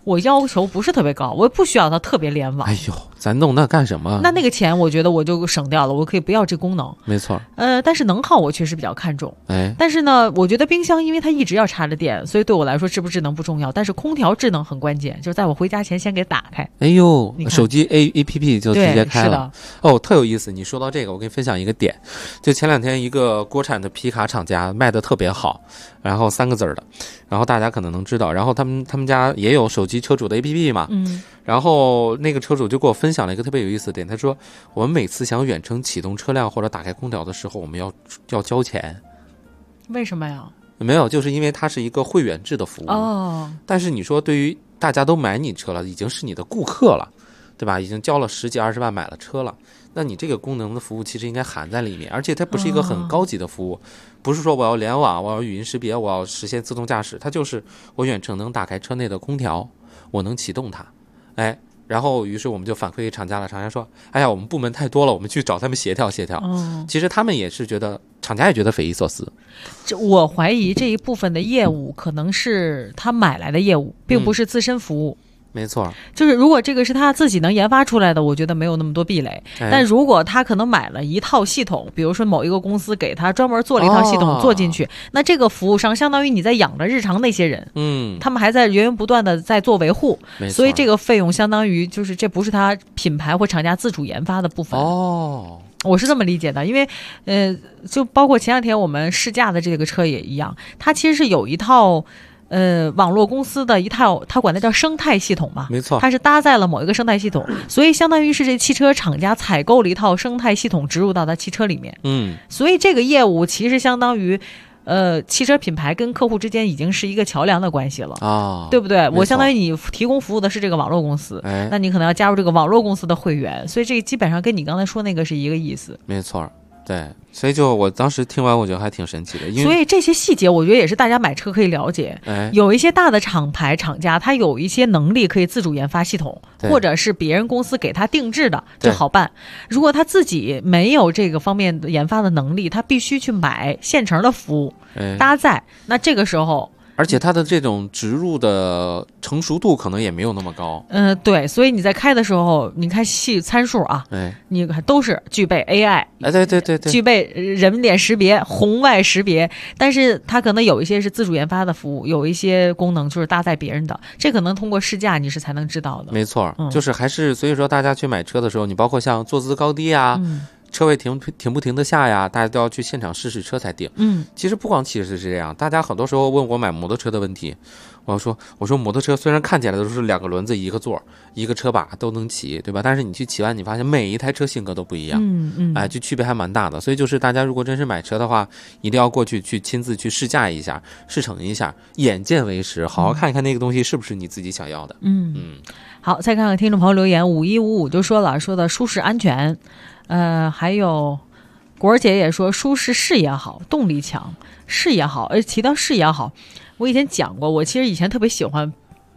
S1: 我要求不是特别高，我也不需要它特别联网。
S6: 哎呦，咱弄那干什么？
S1: 那个钱我觉得我就省掉了，我可以不要这功能。
S6: 没错。
S1: 但是能耗我确实比较看重。
S6: 哎，
S1: 但是呢，我觉得冰箱因为它一直要插着电，所以对我来说智不智能不重要。但是空调智能很关键，就是在我回家前先给打开。
S6: 哎呦，手机 APP 就直接开了。
S1: 是的。
S6: 哦，特有意思。你说到这个，我给你分享一个点。就前2天一个国产的皮卡厂家卖的特别好，然后3个字的，然后大家可能能知道。然后他们家也有手机车主的 APP 嘛，然后那个车主就给我分享了一个特别有意思的点，他说我们每次想远程启动车辆或者打开空调的时候，我们要交钱。
S1: 为什么呀？
S6: 没有，就是因为它是一个会员制的服务。
S1: 哦。
S6: 但是你说对于大家都买你车了，已经是你的顾客了，对吧？已经交了10几20万买了车了，那你这个功能的服务其实应该含在里面，而且它不是一个很高级的服务，不是说我要联网，我要语音识别，我要实现自动驾驶，它就是我远程能打开车内的空调，我能启动它，哎，然后于是我们就反馈给厂家了，厂家说，哎呀，我们部门太多了，我们去找他们协调协调。其实他们也是觉得，厂家也觉得匪夷所思。
S1: 我怀疑这一部分的业务可能是他买来的业务，并不是自身服务。
S6: 没错，
S1: 就是如果这个是他自己能研发出来的，我觉得没有那么多壁垒。但如果他可能买了一套系统，比如说某一个公司给他专门做了一套系统做进去，那这个服务商相当于你在养着日常那些人，他们还在源源不断的在做维护，所以这个费用相当于就是这不是他品牌或厂家自主研发的部分。我是这么理解的，因为就包括前2天我们试驾的这个车也一样，它其实是有一套网络公司的一套，它管它叫生态系统嘛，
S6: 没错，
S1: 它是搭载了某一个生态系统，所以相当于是这汽车厂家采购了一套生态系统植入到它汽车里面。所以这个业务其实相当于汽车品牌跟客户之间已经是一个桥梁的关系了对不对？我相当于你提供服务的是这个网络公司，那你可能要加入这个网络公司的会员，所以这基本上跟你刚才说那个是一个意思。
S6: 没错。对，所以就我当时听完，我觉得还挺神奇的。因为
S1: 所以这些细节，我觉得也是大家买车可以了解。有一些大的厂牌厂家，他有一些能力可以自主研发系统，或者是别人公司给他定制的就好办。如果他自己没有这个方面的研发的能力，他必须去买现成的服务搭载。那这个时候。
S6: 而且它的这种植入的成熟度可能也没有那么高。
S1: 对，所以你在开的时候，你看细参数啊，你都是具备 AI，
S6: 对，
S1: 具备人脸识别、红外识别，但是它可能有一些是自主研发的服务，有一些功能就是搭载别人的，这可能通过试驾你是才能知道的。
S6: 没错，就是还是所以说大家去买车的时候，你包括像坐姿高低啊。车位停不停得下呀？大家都要去现场试车才定。其实不光其实是这样，大家很多时候问我买摩托车的问题，我说摩托车虽然看起来都是2个轮子、1个座、1个车把都能骑，对吧？但是你去骑完，你发现每一台车性格都不一样，就区别还蛮大的。所以就是大家如果真是买车的话，一定要过去亲自去试驾一下、试乘一下，眼见为实，好好看一看那个东西是不是你自己想要的。
S1: 好，再看看听众朋友留言，5155就说的舒适安全。还有果儿姐也说舒适视野好，动力强，视野好。提到视野好，我以前讲过，我其实以前特别喜欢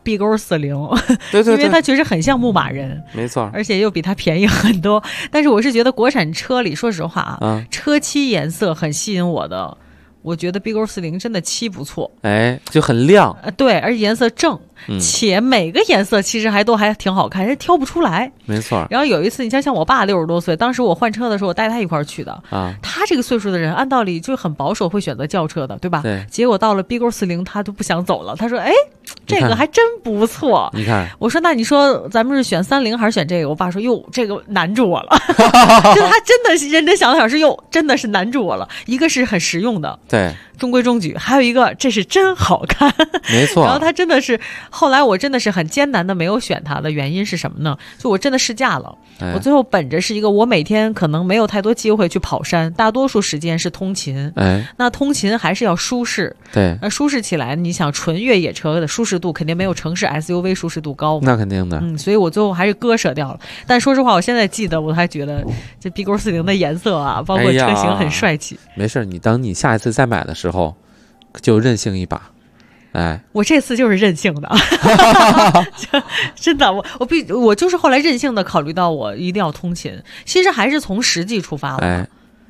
S1: B-Go40，
S6: 对，
S1: 因为它确实很像牧马人，
S6: 没错，
S1: 而且又比它便宜很多。但是我是觉得国产车里，说实话啊，车漆颜色很吸引我的。我觉得 B-Go40真的漆不错，
S6: 就很亮，
S1: 对，而且颜色正，且每个颜色其实还挺好看，人挑不出来，
S6: 没错。
S1: 然后有一次，你像我爸60多岁，当时我换车的时候，我带他一块儿去的他这个岁数的人，按道理就很保守，会选择轿车的，对吧？
S6: 对。
S1: 结果到了 B-Go40，他都不想走了，他说：“哎，这个还真不错。”
S6: 你看，
S1: 我说：“那你说咱们是选30还是选这个？”我爸说：“哟，这个难住我了。”就他真的是认真想了想，是哟，真的是难住我了。一个是很实用的。
S6: 对，
S1: 中规中矩，还有一个这是真好看，
S6: 没错。
S1: 然后他真的是，后来我真的是很艰难的没有选它的原因是什么呢？就我真的试驾了，我最后本着是一个我每天可能没有太多机会去跑山，大多数时间是通勤，那通勤还是要舒适，
S6: 对，
S1: 舒适起来，你想纯越野车的舒适度肯定没有城市 SUV 舒适度高，
S6: 那肯定的，
S1: 所以我最后还是割舍掉了。但说实话，我现在记得，我还觉得这 B-Go40的颜色啊，包括车型很帅气。
S6: 没事，你等你下一次再买的时候，就任性一把。
S1: 我这次就是任性的真的，我就是后来任性的考虑到我一定要通勤，其实还是从实际出发了，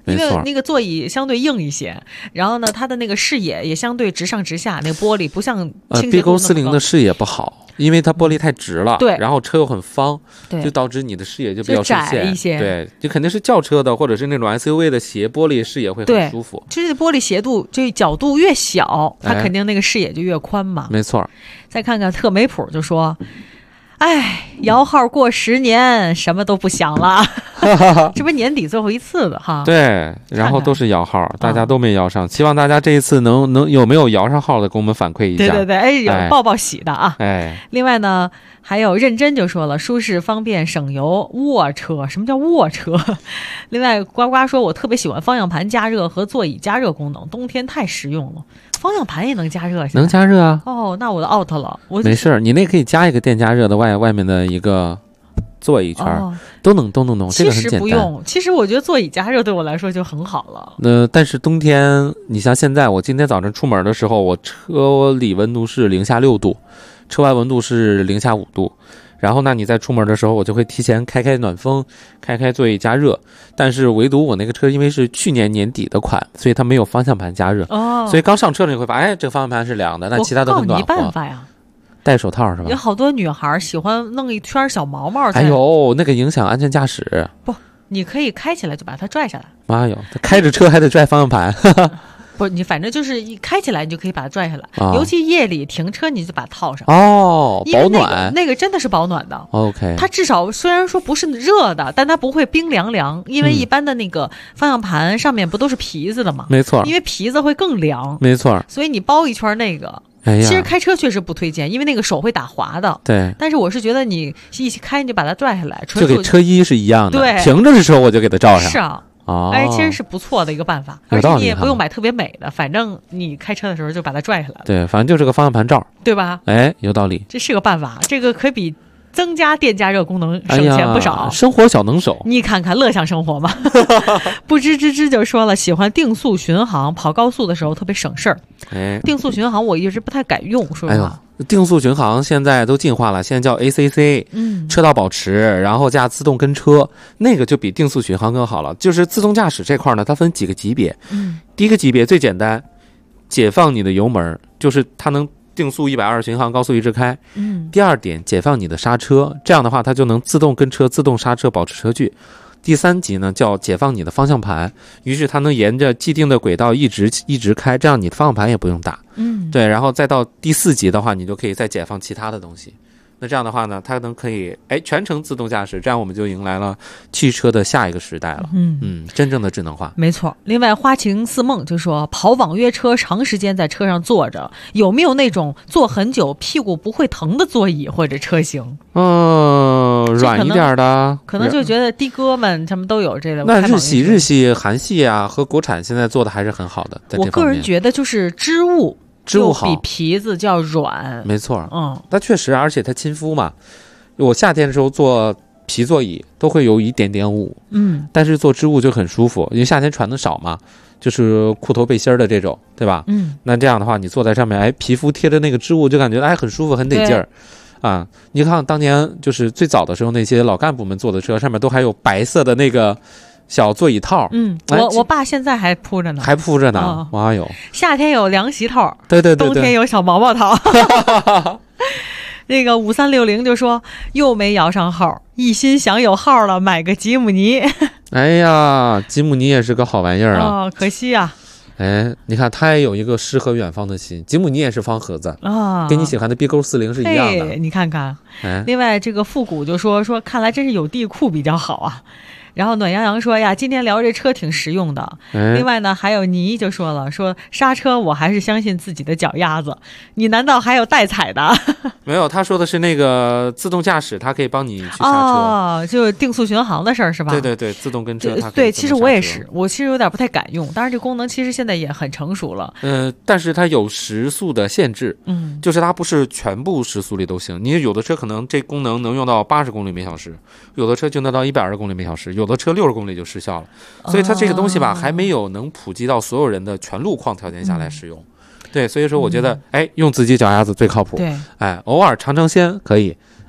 S1: 因为那个座椅相对硬一些，然后呢，它的那个视野也相对直上直下，那个玻璃不像
S6: B-Go40的视野不好，因为它玻璃太直了，
S1: 对，
S6: 然后车又很方，
S1: 对，
S6: 就导致你的视野就比较受限
S1: 窄一些，
S6: 对，就肯定是轿车的或者是那种 SUV 的斜玻璃视野会很舒服，
S1: 就是玻璃斜度这角度越小，它肯定那个视野就越宽嘛，
S6: 没错。
S1: 再看看特美普就说。哎，摇号过10年，什么都不想了。这不是年底最后一次的哈？
S6: 对，然后都是摇号，大家都没摇上。希望大家这一次能有没有摇上号的，给我们反馈一下。
S1: 对对对，哎，有报报喜的啊。
S6: 哎，
S1: 另外呢，还有认真就说了，舒适方便省油，卧车。什么叫卧车？另外，呱呱说，我特别喜欢方向盘加热和座椅加热功能，冬天太实用了。方向盘也能加热，
S6: 能加热啊！
S1: 哦，那我的 out 了。
S6: 没事，你那可以加一个电加热的外面的一个座椅圈，都能。这个很简单。其实
S1: 不用，其实我觉得座椅加热对我来说就很好了。
S6: 但是冬天，你像现在，我今天早晨出门的时候，我车里温度是0°-6度，车外温度是0°-5度。然后呢，你在出门的时候，我就会提前开暖风，开座椅加热。但是唯独我那个车，因为是去年年底的款，所以它没有方向盘加热。
S1: 哦，
S6: 所以刚上车你会发现，哎，这个方向盘是凉的，那其他都很暖和。
S1: 我告诉你办法呀，
S6: 戴手套是吧？
S1: 有好多女孩喜欢弄一圈小毛毛。
S6: 哎呦，那个影响安全驾驶。
S1: 不，你可以开起来就把它拽下来。
S6: 妈哟，开着车还得拽方向盘。
S1: 不，你反正就是一开起来，你就可以把它拽下来。尤其夜里停车，你就把它套上。
S6: 哦，保暖，
S1: 那个真的是保暖的。
S6: OK，
S1: 它至少虽然说不是热的，但它不会冰凉，因为一般的那个方向盘上面不都是皮子的吗？
S6: 没错，
S1: 因为皮子会更凉。
S6: 没错，
S1: 所以你包一圈那个。其实开车确实不推荐，因为那个手会打滑的。
S6: 对，
S1: 但是我是觉得你一起开你就把它拽下来，
S6: 就给车衣是一样的。
S1: 对，
S6: 停着的时候我就给它罩上。
S1: 是啊。
S6: 哦，
S1: 哎，其实是不错的一个办法，而且你也不用买特别美的，反正你开车的时候就把它拽下来了。
S6: 对，反正就是个方向盘罩，
S1: 对吧？
S6: 哎，有道理，
S1: 这是个办法，这个可比增加电加热功能省钱不少。
S6: 生活小能手，
S1: 你看看乐享生活嘛。不知吱吱就说了，喜欢定速巡航，跑高速的时候特别省事儿。
S6: 哎，
S1: 定速巡航我一直不太敢用，说实话。
S6: 定速巡航现在都进化了，现在叫 ACC，车道保持，然后加自动跟车，那个就比定速巡航更好了。就是自动驾驶这块呢，它分几个级别。第一个级别最简单，解放你的油门，就是它能定速120巡航，高速一直开。第二点，解放你的刹车，这样的话它就能自动跟车、自动刹车，保持车距。第三级呢叫解放你的方向盘，于是它能沿着既定的轨道一直开，这样你的方向盘也不用打。对，然后再到第4级的话，你就可以再解放其他的东西。那这样的话呢，它可以全程自动驾驶，这样我们就迎来了汽车的下一个时代了。真正的智能化。
S1: 没错。另外，花情似梦就说，跑网约车长时间在车上坐着，有没有那种坐很久屁股不会疼的座椅或者车型？
S6: 软一点的，
S1: 可能就觉得的哥们他们都有这个。
S6: 那日系、韩系啊，和国产现在做的还是很好的。
S1: 我个人觉得就是织物
S6: 好，
S1: 比皮子叫软。
S6: 没错，它确实，而且它亲肤嘛。我夏天的时候坐皮座椅都会有一点点捂，但是做织物就很舒服，因为夏天穿的少嘛，就是裤头背心的这种，对吧？那这样的话，你坐在上面，皮肤贴着那个织物，就感觉很舒服，很得劲儿。啊，你看当年就是最早的时候，那些老干部们坐的车上面都还有白色的那个小座椅套。
S1: 我爸现在还铺着呢，
S6: 哇哟！
S1: 夏天有凉席套，
S6: 对，
S1: 冬天有小毛毛套。那个5360就说又没摇上号，一心想有号了，买个吉姆尼。
S6: 哎呀，吉姆尼也是个好玩意儿啊，
S1: 可惜啊。
S6: 你看它也有一个诗和远方的心，吉姆尼也是方盒子
S1: 啊，
S6: 跟你喜欢的 B-Go40是一样的。
S1: 你看看，另外这个复古就说看来真是有地库比较好啊。然后暖洋洋说呀，今天聊这车挺实用的。另外呢，还有倪就说了，说刹车我还是相信自己的脚丫子，你难道还有带踩的？
S6: 没有，他说的是那个自动驾驶，它可以帮你去刹
S1: 车，就定速巡航的事儿是吧？
S6: 对，自动跟车。
S1: 对，其实我也是，我其实有点不太敢用，当然这功能其实现在也很成熟了。
S6: 但是它有时速的限制，就是它不是全部时速里都行。你有的车可能这功能能用到80公里每小时，有的车就能到120公里每小时，有的车60公里就失效了。所以它这个东西吧，还没有能普及到所有人的全路况条件下来使用。对，所以说我觉得，用自己脚丫子最靠谱。
S1: 对，
S6: 偶尔尝尝鲜可以，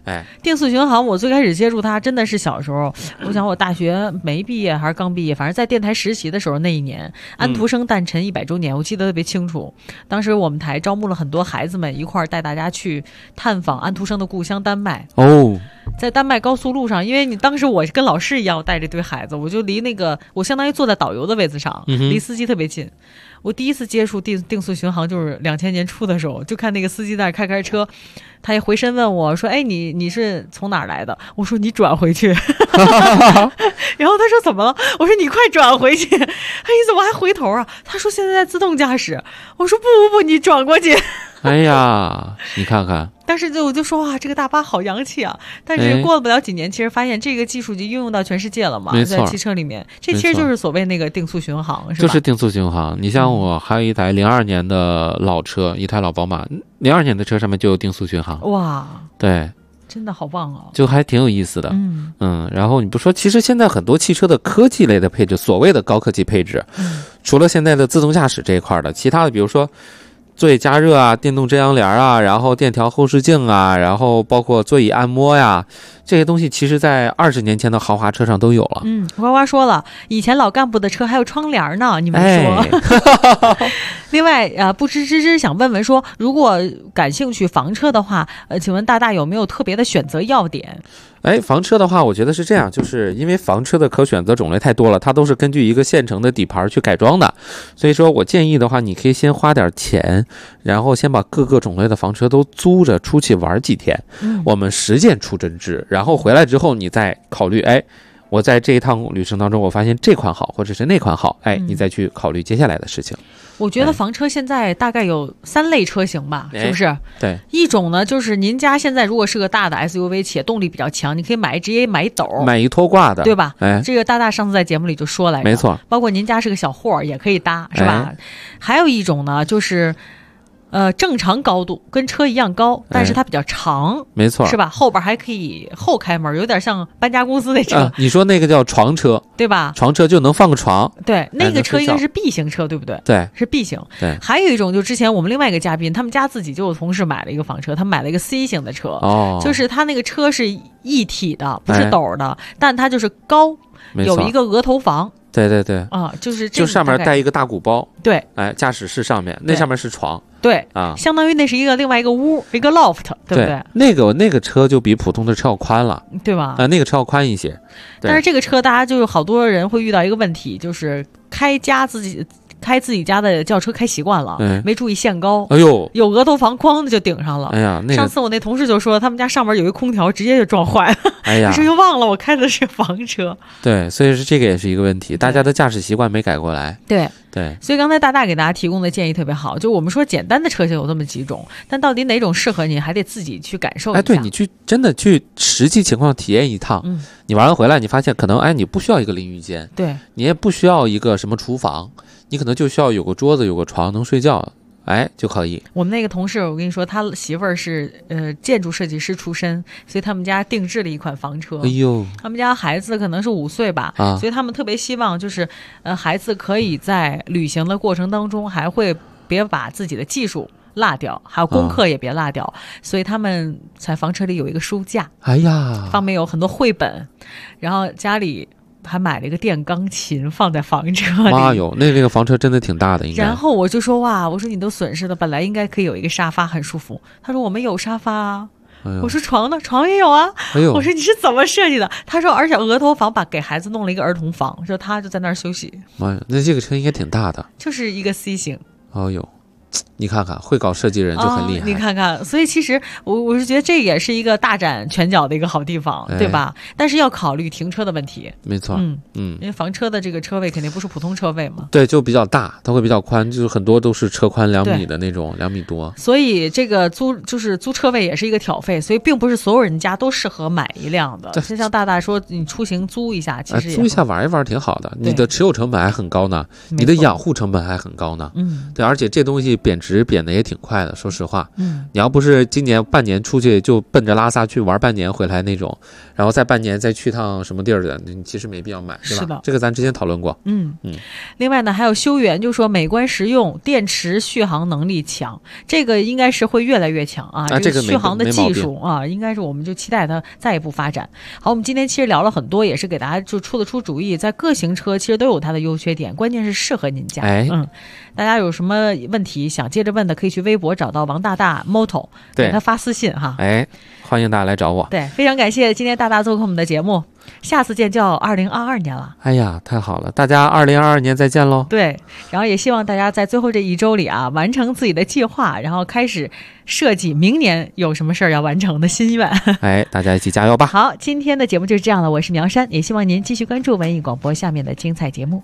S6: 哎，
S1: 定速巡航，我最开始接触它真的是小时候，我想我大学没毕业还是刚毕业，反正在电台实习的时候那一年，安徒生诞辰100周年，我记得特别清楚。当时我们台招募了很多孩子们一块儿带大家去探访安徒生的故乡丹麦。
S6: 哦，
S1: 在丹麦高速路上，因为当时我跟老师一样，我带着一堆孩子，我就离我相当于坐在导游的位子上，离司机特别近。我第一次接触定速巡航就是2000年初的时候，就看那个司机在那开车，他一回身问我说：“哎，你是从哪儿来的？”我说：“你转回去。”然后他说：“怎么了？”我说：“你快转回去。”他你怎么还回头啊？他说：“现在在自动驾驶。”我说：“不，你转过去。”
S6: 哎呀，你看看。
S1: 但是我就说哇，这个大巴好洋气啊！但是过了不了几年，其实发现这个技术就应用到全世界了嘛，在汽车里面，这其实就是所谓那个定速巡航，是吧？
S6: 就是定速巡航。你像我还有一台02年的老车，一台老宝马，02年的车上面就有定速巡航。
S1: 哇，
S6: 对，
S1: 真的好棒哦，
S6: 就还挺有意思的。然后你不说，其实现在很多汽车的科技类的配置，所谓的高科技配置，除了现在的自动驾驶这一块的，其他的比如说座椅加热啊，电动遮阳帘啊，然后电调后视镜啊，然后包括座椅按摩呀，这些东西其实在20年前的豪华车上都有了。
S1: 呱呱说了，以前老干部的车还有窗帘呢，你们说。另外不知之之想问问说，如果感兴趣房车的话，请问大大有没有特别的选择要点？
S6: 房车的话，我觉得是这样，就是因为房车的可选择种类太多了，它都是根据一个现成的底盘去改装的，所以说我建议的话，你可以先花点钱，然后先把各个种类的房车都租着出去玩几天，我们实践出真知，然后回来之后你再考虑，我在这一趟旅程当中，我发现这款好，或者是那款好，你再去考虑接下来的事情。
S1: 我觉得房车现在大概有3类车型吧，是不是？
S6: 对，
S1: 一种呢就是您家现在如果是个大的 SUV， 且动力比较强，你可以直接买一斗，
S6: 买一拖挂的，
S1: 对吧？这个大大上次在节目里就说来着，
S6: 没错。
S1: 包括您家是个小货也可以搭，是吧？还有一种呢就是正常高度跟车一样高，但是它比较长，
S6: 没错，
S1: 是吧？后边还可以后开门，有点像搬家公司那车。
S6: 你说那个叫床车，
S1: 对吧？
S6: 床车就能放个床，
S1: 对，那个车应该是 B 型车，对不对？
S6: 对，
S1: 是 B 型。
S6: 对，
S1: 还有一种，就之前我们另外一个嘉宾，他们家自己就有同事买了一个房车，他买了一个 C 型的车，就是他那个车是一体的，不是斗的，但它就是高，有一个额头房。
S6: 对对对
S1: 就
S6: 上面带一个大鼓包，
S1: 对，
S6: 驾驶室上面那上面是床，
S1: 对相当于那是另外一个屋，一个 loft， 对不对？
S6: 那个车就比普通的车要宽了，
S1: 对吧？
S6: 那个车要宽一些，
S1: 但是这个车大家就有好多人会遇到一个问题，就是开自己家的轿车开习惯了，没注意限高，有额头房哐的就顶上了。上次我那同事就说他们家上面有一空调直接就撞坏了，他说又忘了我开的是房车。
S6: 对，所以说这个也是一个问题，大家的驾驶习惯没改过来。
S1: 对，
S6: 所
S1: 以刚才大大给大家提供的建议特别好，就我们说简单的车型有这么几种，但到底哪种适合你，还得自己去感受一下。
S6: 对，你真的去实际情况体验一趟，你玩了回来，你发现可能你不需要一个淋浴间，
S1: 对，
S6: 你也不需要一个什么厨房，你可能就需要有个桌子，有个床，能睡觉，就可以。
S1: 我们那个同事，我跟你说，他媳妇儿是建筑设计师出身，所以他们家定制了一款房车。他们家孩子可能是5岁吧，所以他们特别希望就是孩子可以在旅行的过程当中，还会别把自己的技术落掉，还有功课也别落掉，所以他们在房车里有一个书架，方面有很多绘本，然后家里还买了一个电钢琴放在房车里。
S6: 妈哟，那个房车真的挺大的，应该。
S1: 然后我就说哇，我说你都损失了，本来应该可以有一个沙发很舒服。他说我们有沙发啊。我说床呢？床也有啊。我说你是怎么设计的？他说而且额头房给孩子弄了一个儿童房，说他就在那儿休息。
S6: 妈呀，那这个车应该挺大的。
S1: 就是一个 C 型。
S6: 你看看会搞设计人就很厉害，
S1: 你看看，所以其实我是觉得这也是一个大展拳脚的一个好地方，对吧？但是要考虑停车的问题。
S6: 没错，
S1: 因为房车的这个车位肯定不是普通车位嘛，
S6: 对，就比较大，它会比较宽，就是很多都是车宽2米的那种，2米多。
S1: 所以这个租车位也是一个挑费，所以并不是所有人家都适合买一辆的。就像大大说，你出行租一下，其实
S6: 租一下玩一玩挺好的，你的持有成本还很高呢，你的养护成本还很高呢。对，而且这东西贬值值贬得也挺快的，说实话。你要不是今年半年出去就奔着拉萨去玩半年回来那种，然后再半年再去趟什么地儿的，你其实没必要买，对吧？
S1: 是的，
S6: 这个咱之前讨论过。
S1: 另外呢，还有修源就说美观实用，电池续航能力强，这个应该是会越来越强啊。这个续航的技术啊，应该是我们就期待它再一步发展。好，我们今天其实聊了很多，也是给大家就出得出主意，在各型车其实都有它的优缺点，关键是适合您家。大家有什么问题想接着问的，可以去微博找到王大大 Moto， 给他发私信哈。
S6: 欢迎大家来找我。
S1: 对，非常感谢今天大大做客我们的节目，下次见就要2022年了。
S6: 哎呀，太好了，大家2022年再见喽。
S1: 对，然后也希望大家在最后这一周里啊，完成自己的计划，然后开始设计明年有什么事儿要完成的心愿。
S6: 大家一起加油吧。
S1: 好，今天的节目就是这样了，我是苗山，也希望您继续关注文艺广播下面的精彩节目。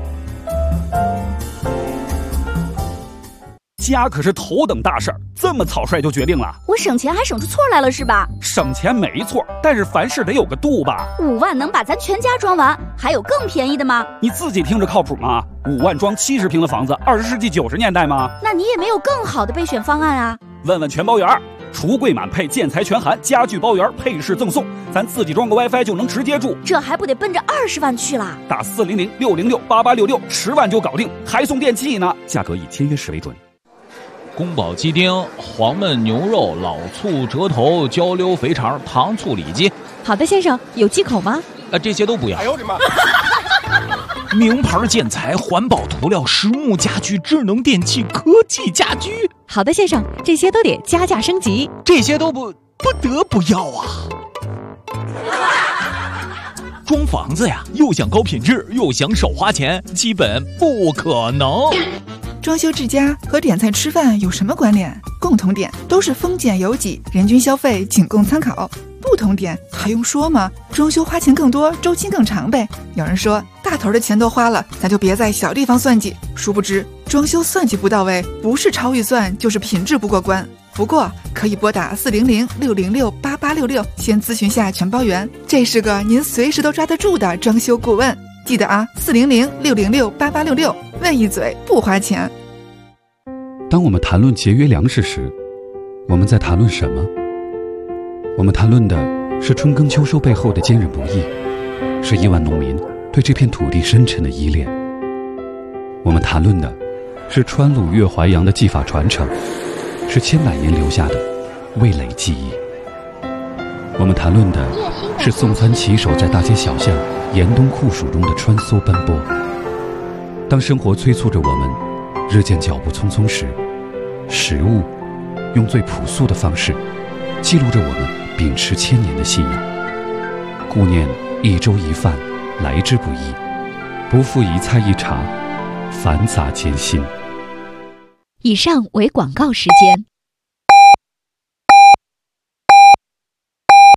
S10: 家可是头等大事儿，这么草率就决定了？
S3: 我省钱还省出错来了是吧？
S10: 省钱没错，但是凡事得有个度吧。
S3: 5万能把咱全家装完，还有更便宜的吗？
S10: 你自己听着靠谱吗？5万装70平的房子，20世纪90年代吗？
S3: 那你也没有更好的备选方案啊？
S10: 问问全包园，橱柜满配，建材全含，家具包圆，配饰赠送，咱自己装个 WiFi 就能直接住，
S3: 这还不得奔着20万去了？
S10: 打400-606-8866，10万就搞定，还送电器呢，价格以签约时为准。
S2: 宫保鸡丁、黄焖牛肉、老醋、折头、焦溜肥肠、糖醋里脊。
S1: 好的，先生，有忌口吗？
S2: 这些都不要。
S10: 哎呦我的妈！
S2: 名牌建材、环保涂料、实木家具、智能电器、科技家居。
S1: 好的，先生，这些都得加价升级。
S2: 这些都不得不要啊！装房子呀，又想高品质，又想少花钱，基本不可能。
S19: 装修治家和点菜吃饭有什么关联？共同点都是丰俭由己，人均消费仅供参考。不同点还用说吗？装修花钱更多，周期更长呗。有人说大头的钱都花了，咱就别在小地方算计。殊不知装修算计不到位，不是超预算就是品质不过关。不过可以拨打400-606-8866，先咨询下全包园，这是个您随时都抓得住的装修顾问。记得啊，400-606-8866，问一嘴不花钱。
S20: 当我们谈论节约粮食时，我们在谈论什么？我们谈论的是春耕秋收背后的坚韧不易，是亿万农民对这片土地深沉的依恋。我们谈论的是川鲁粤淮扬的技法传承，是千百年留下的味蕾记忆。我们谈论的是送餐骑手在大街小巷严冬酷暑中的穿梭奔波。当生活催促着我们日渐脚步匆匆时，食物用最朴素的方式记录着我们秉持1000年的信仰。顾念一粥一饭来之不易，不负一菜一茶繁杂艰辛。
S3: 以上为广告时间。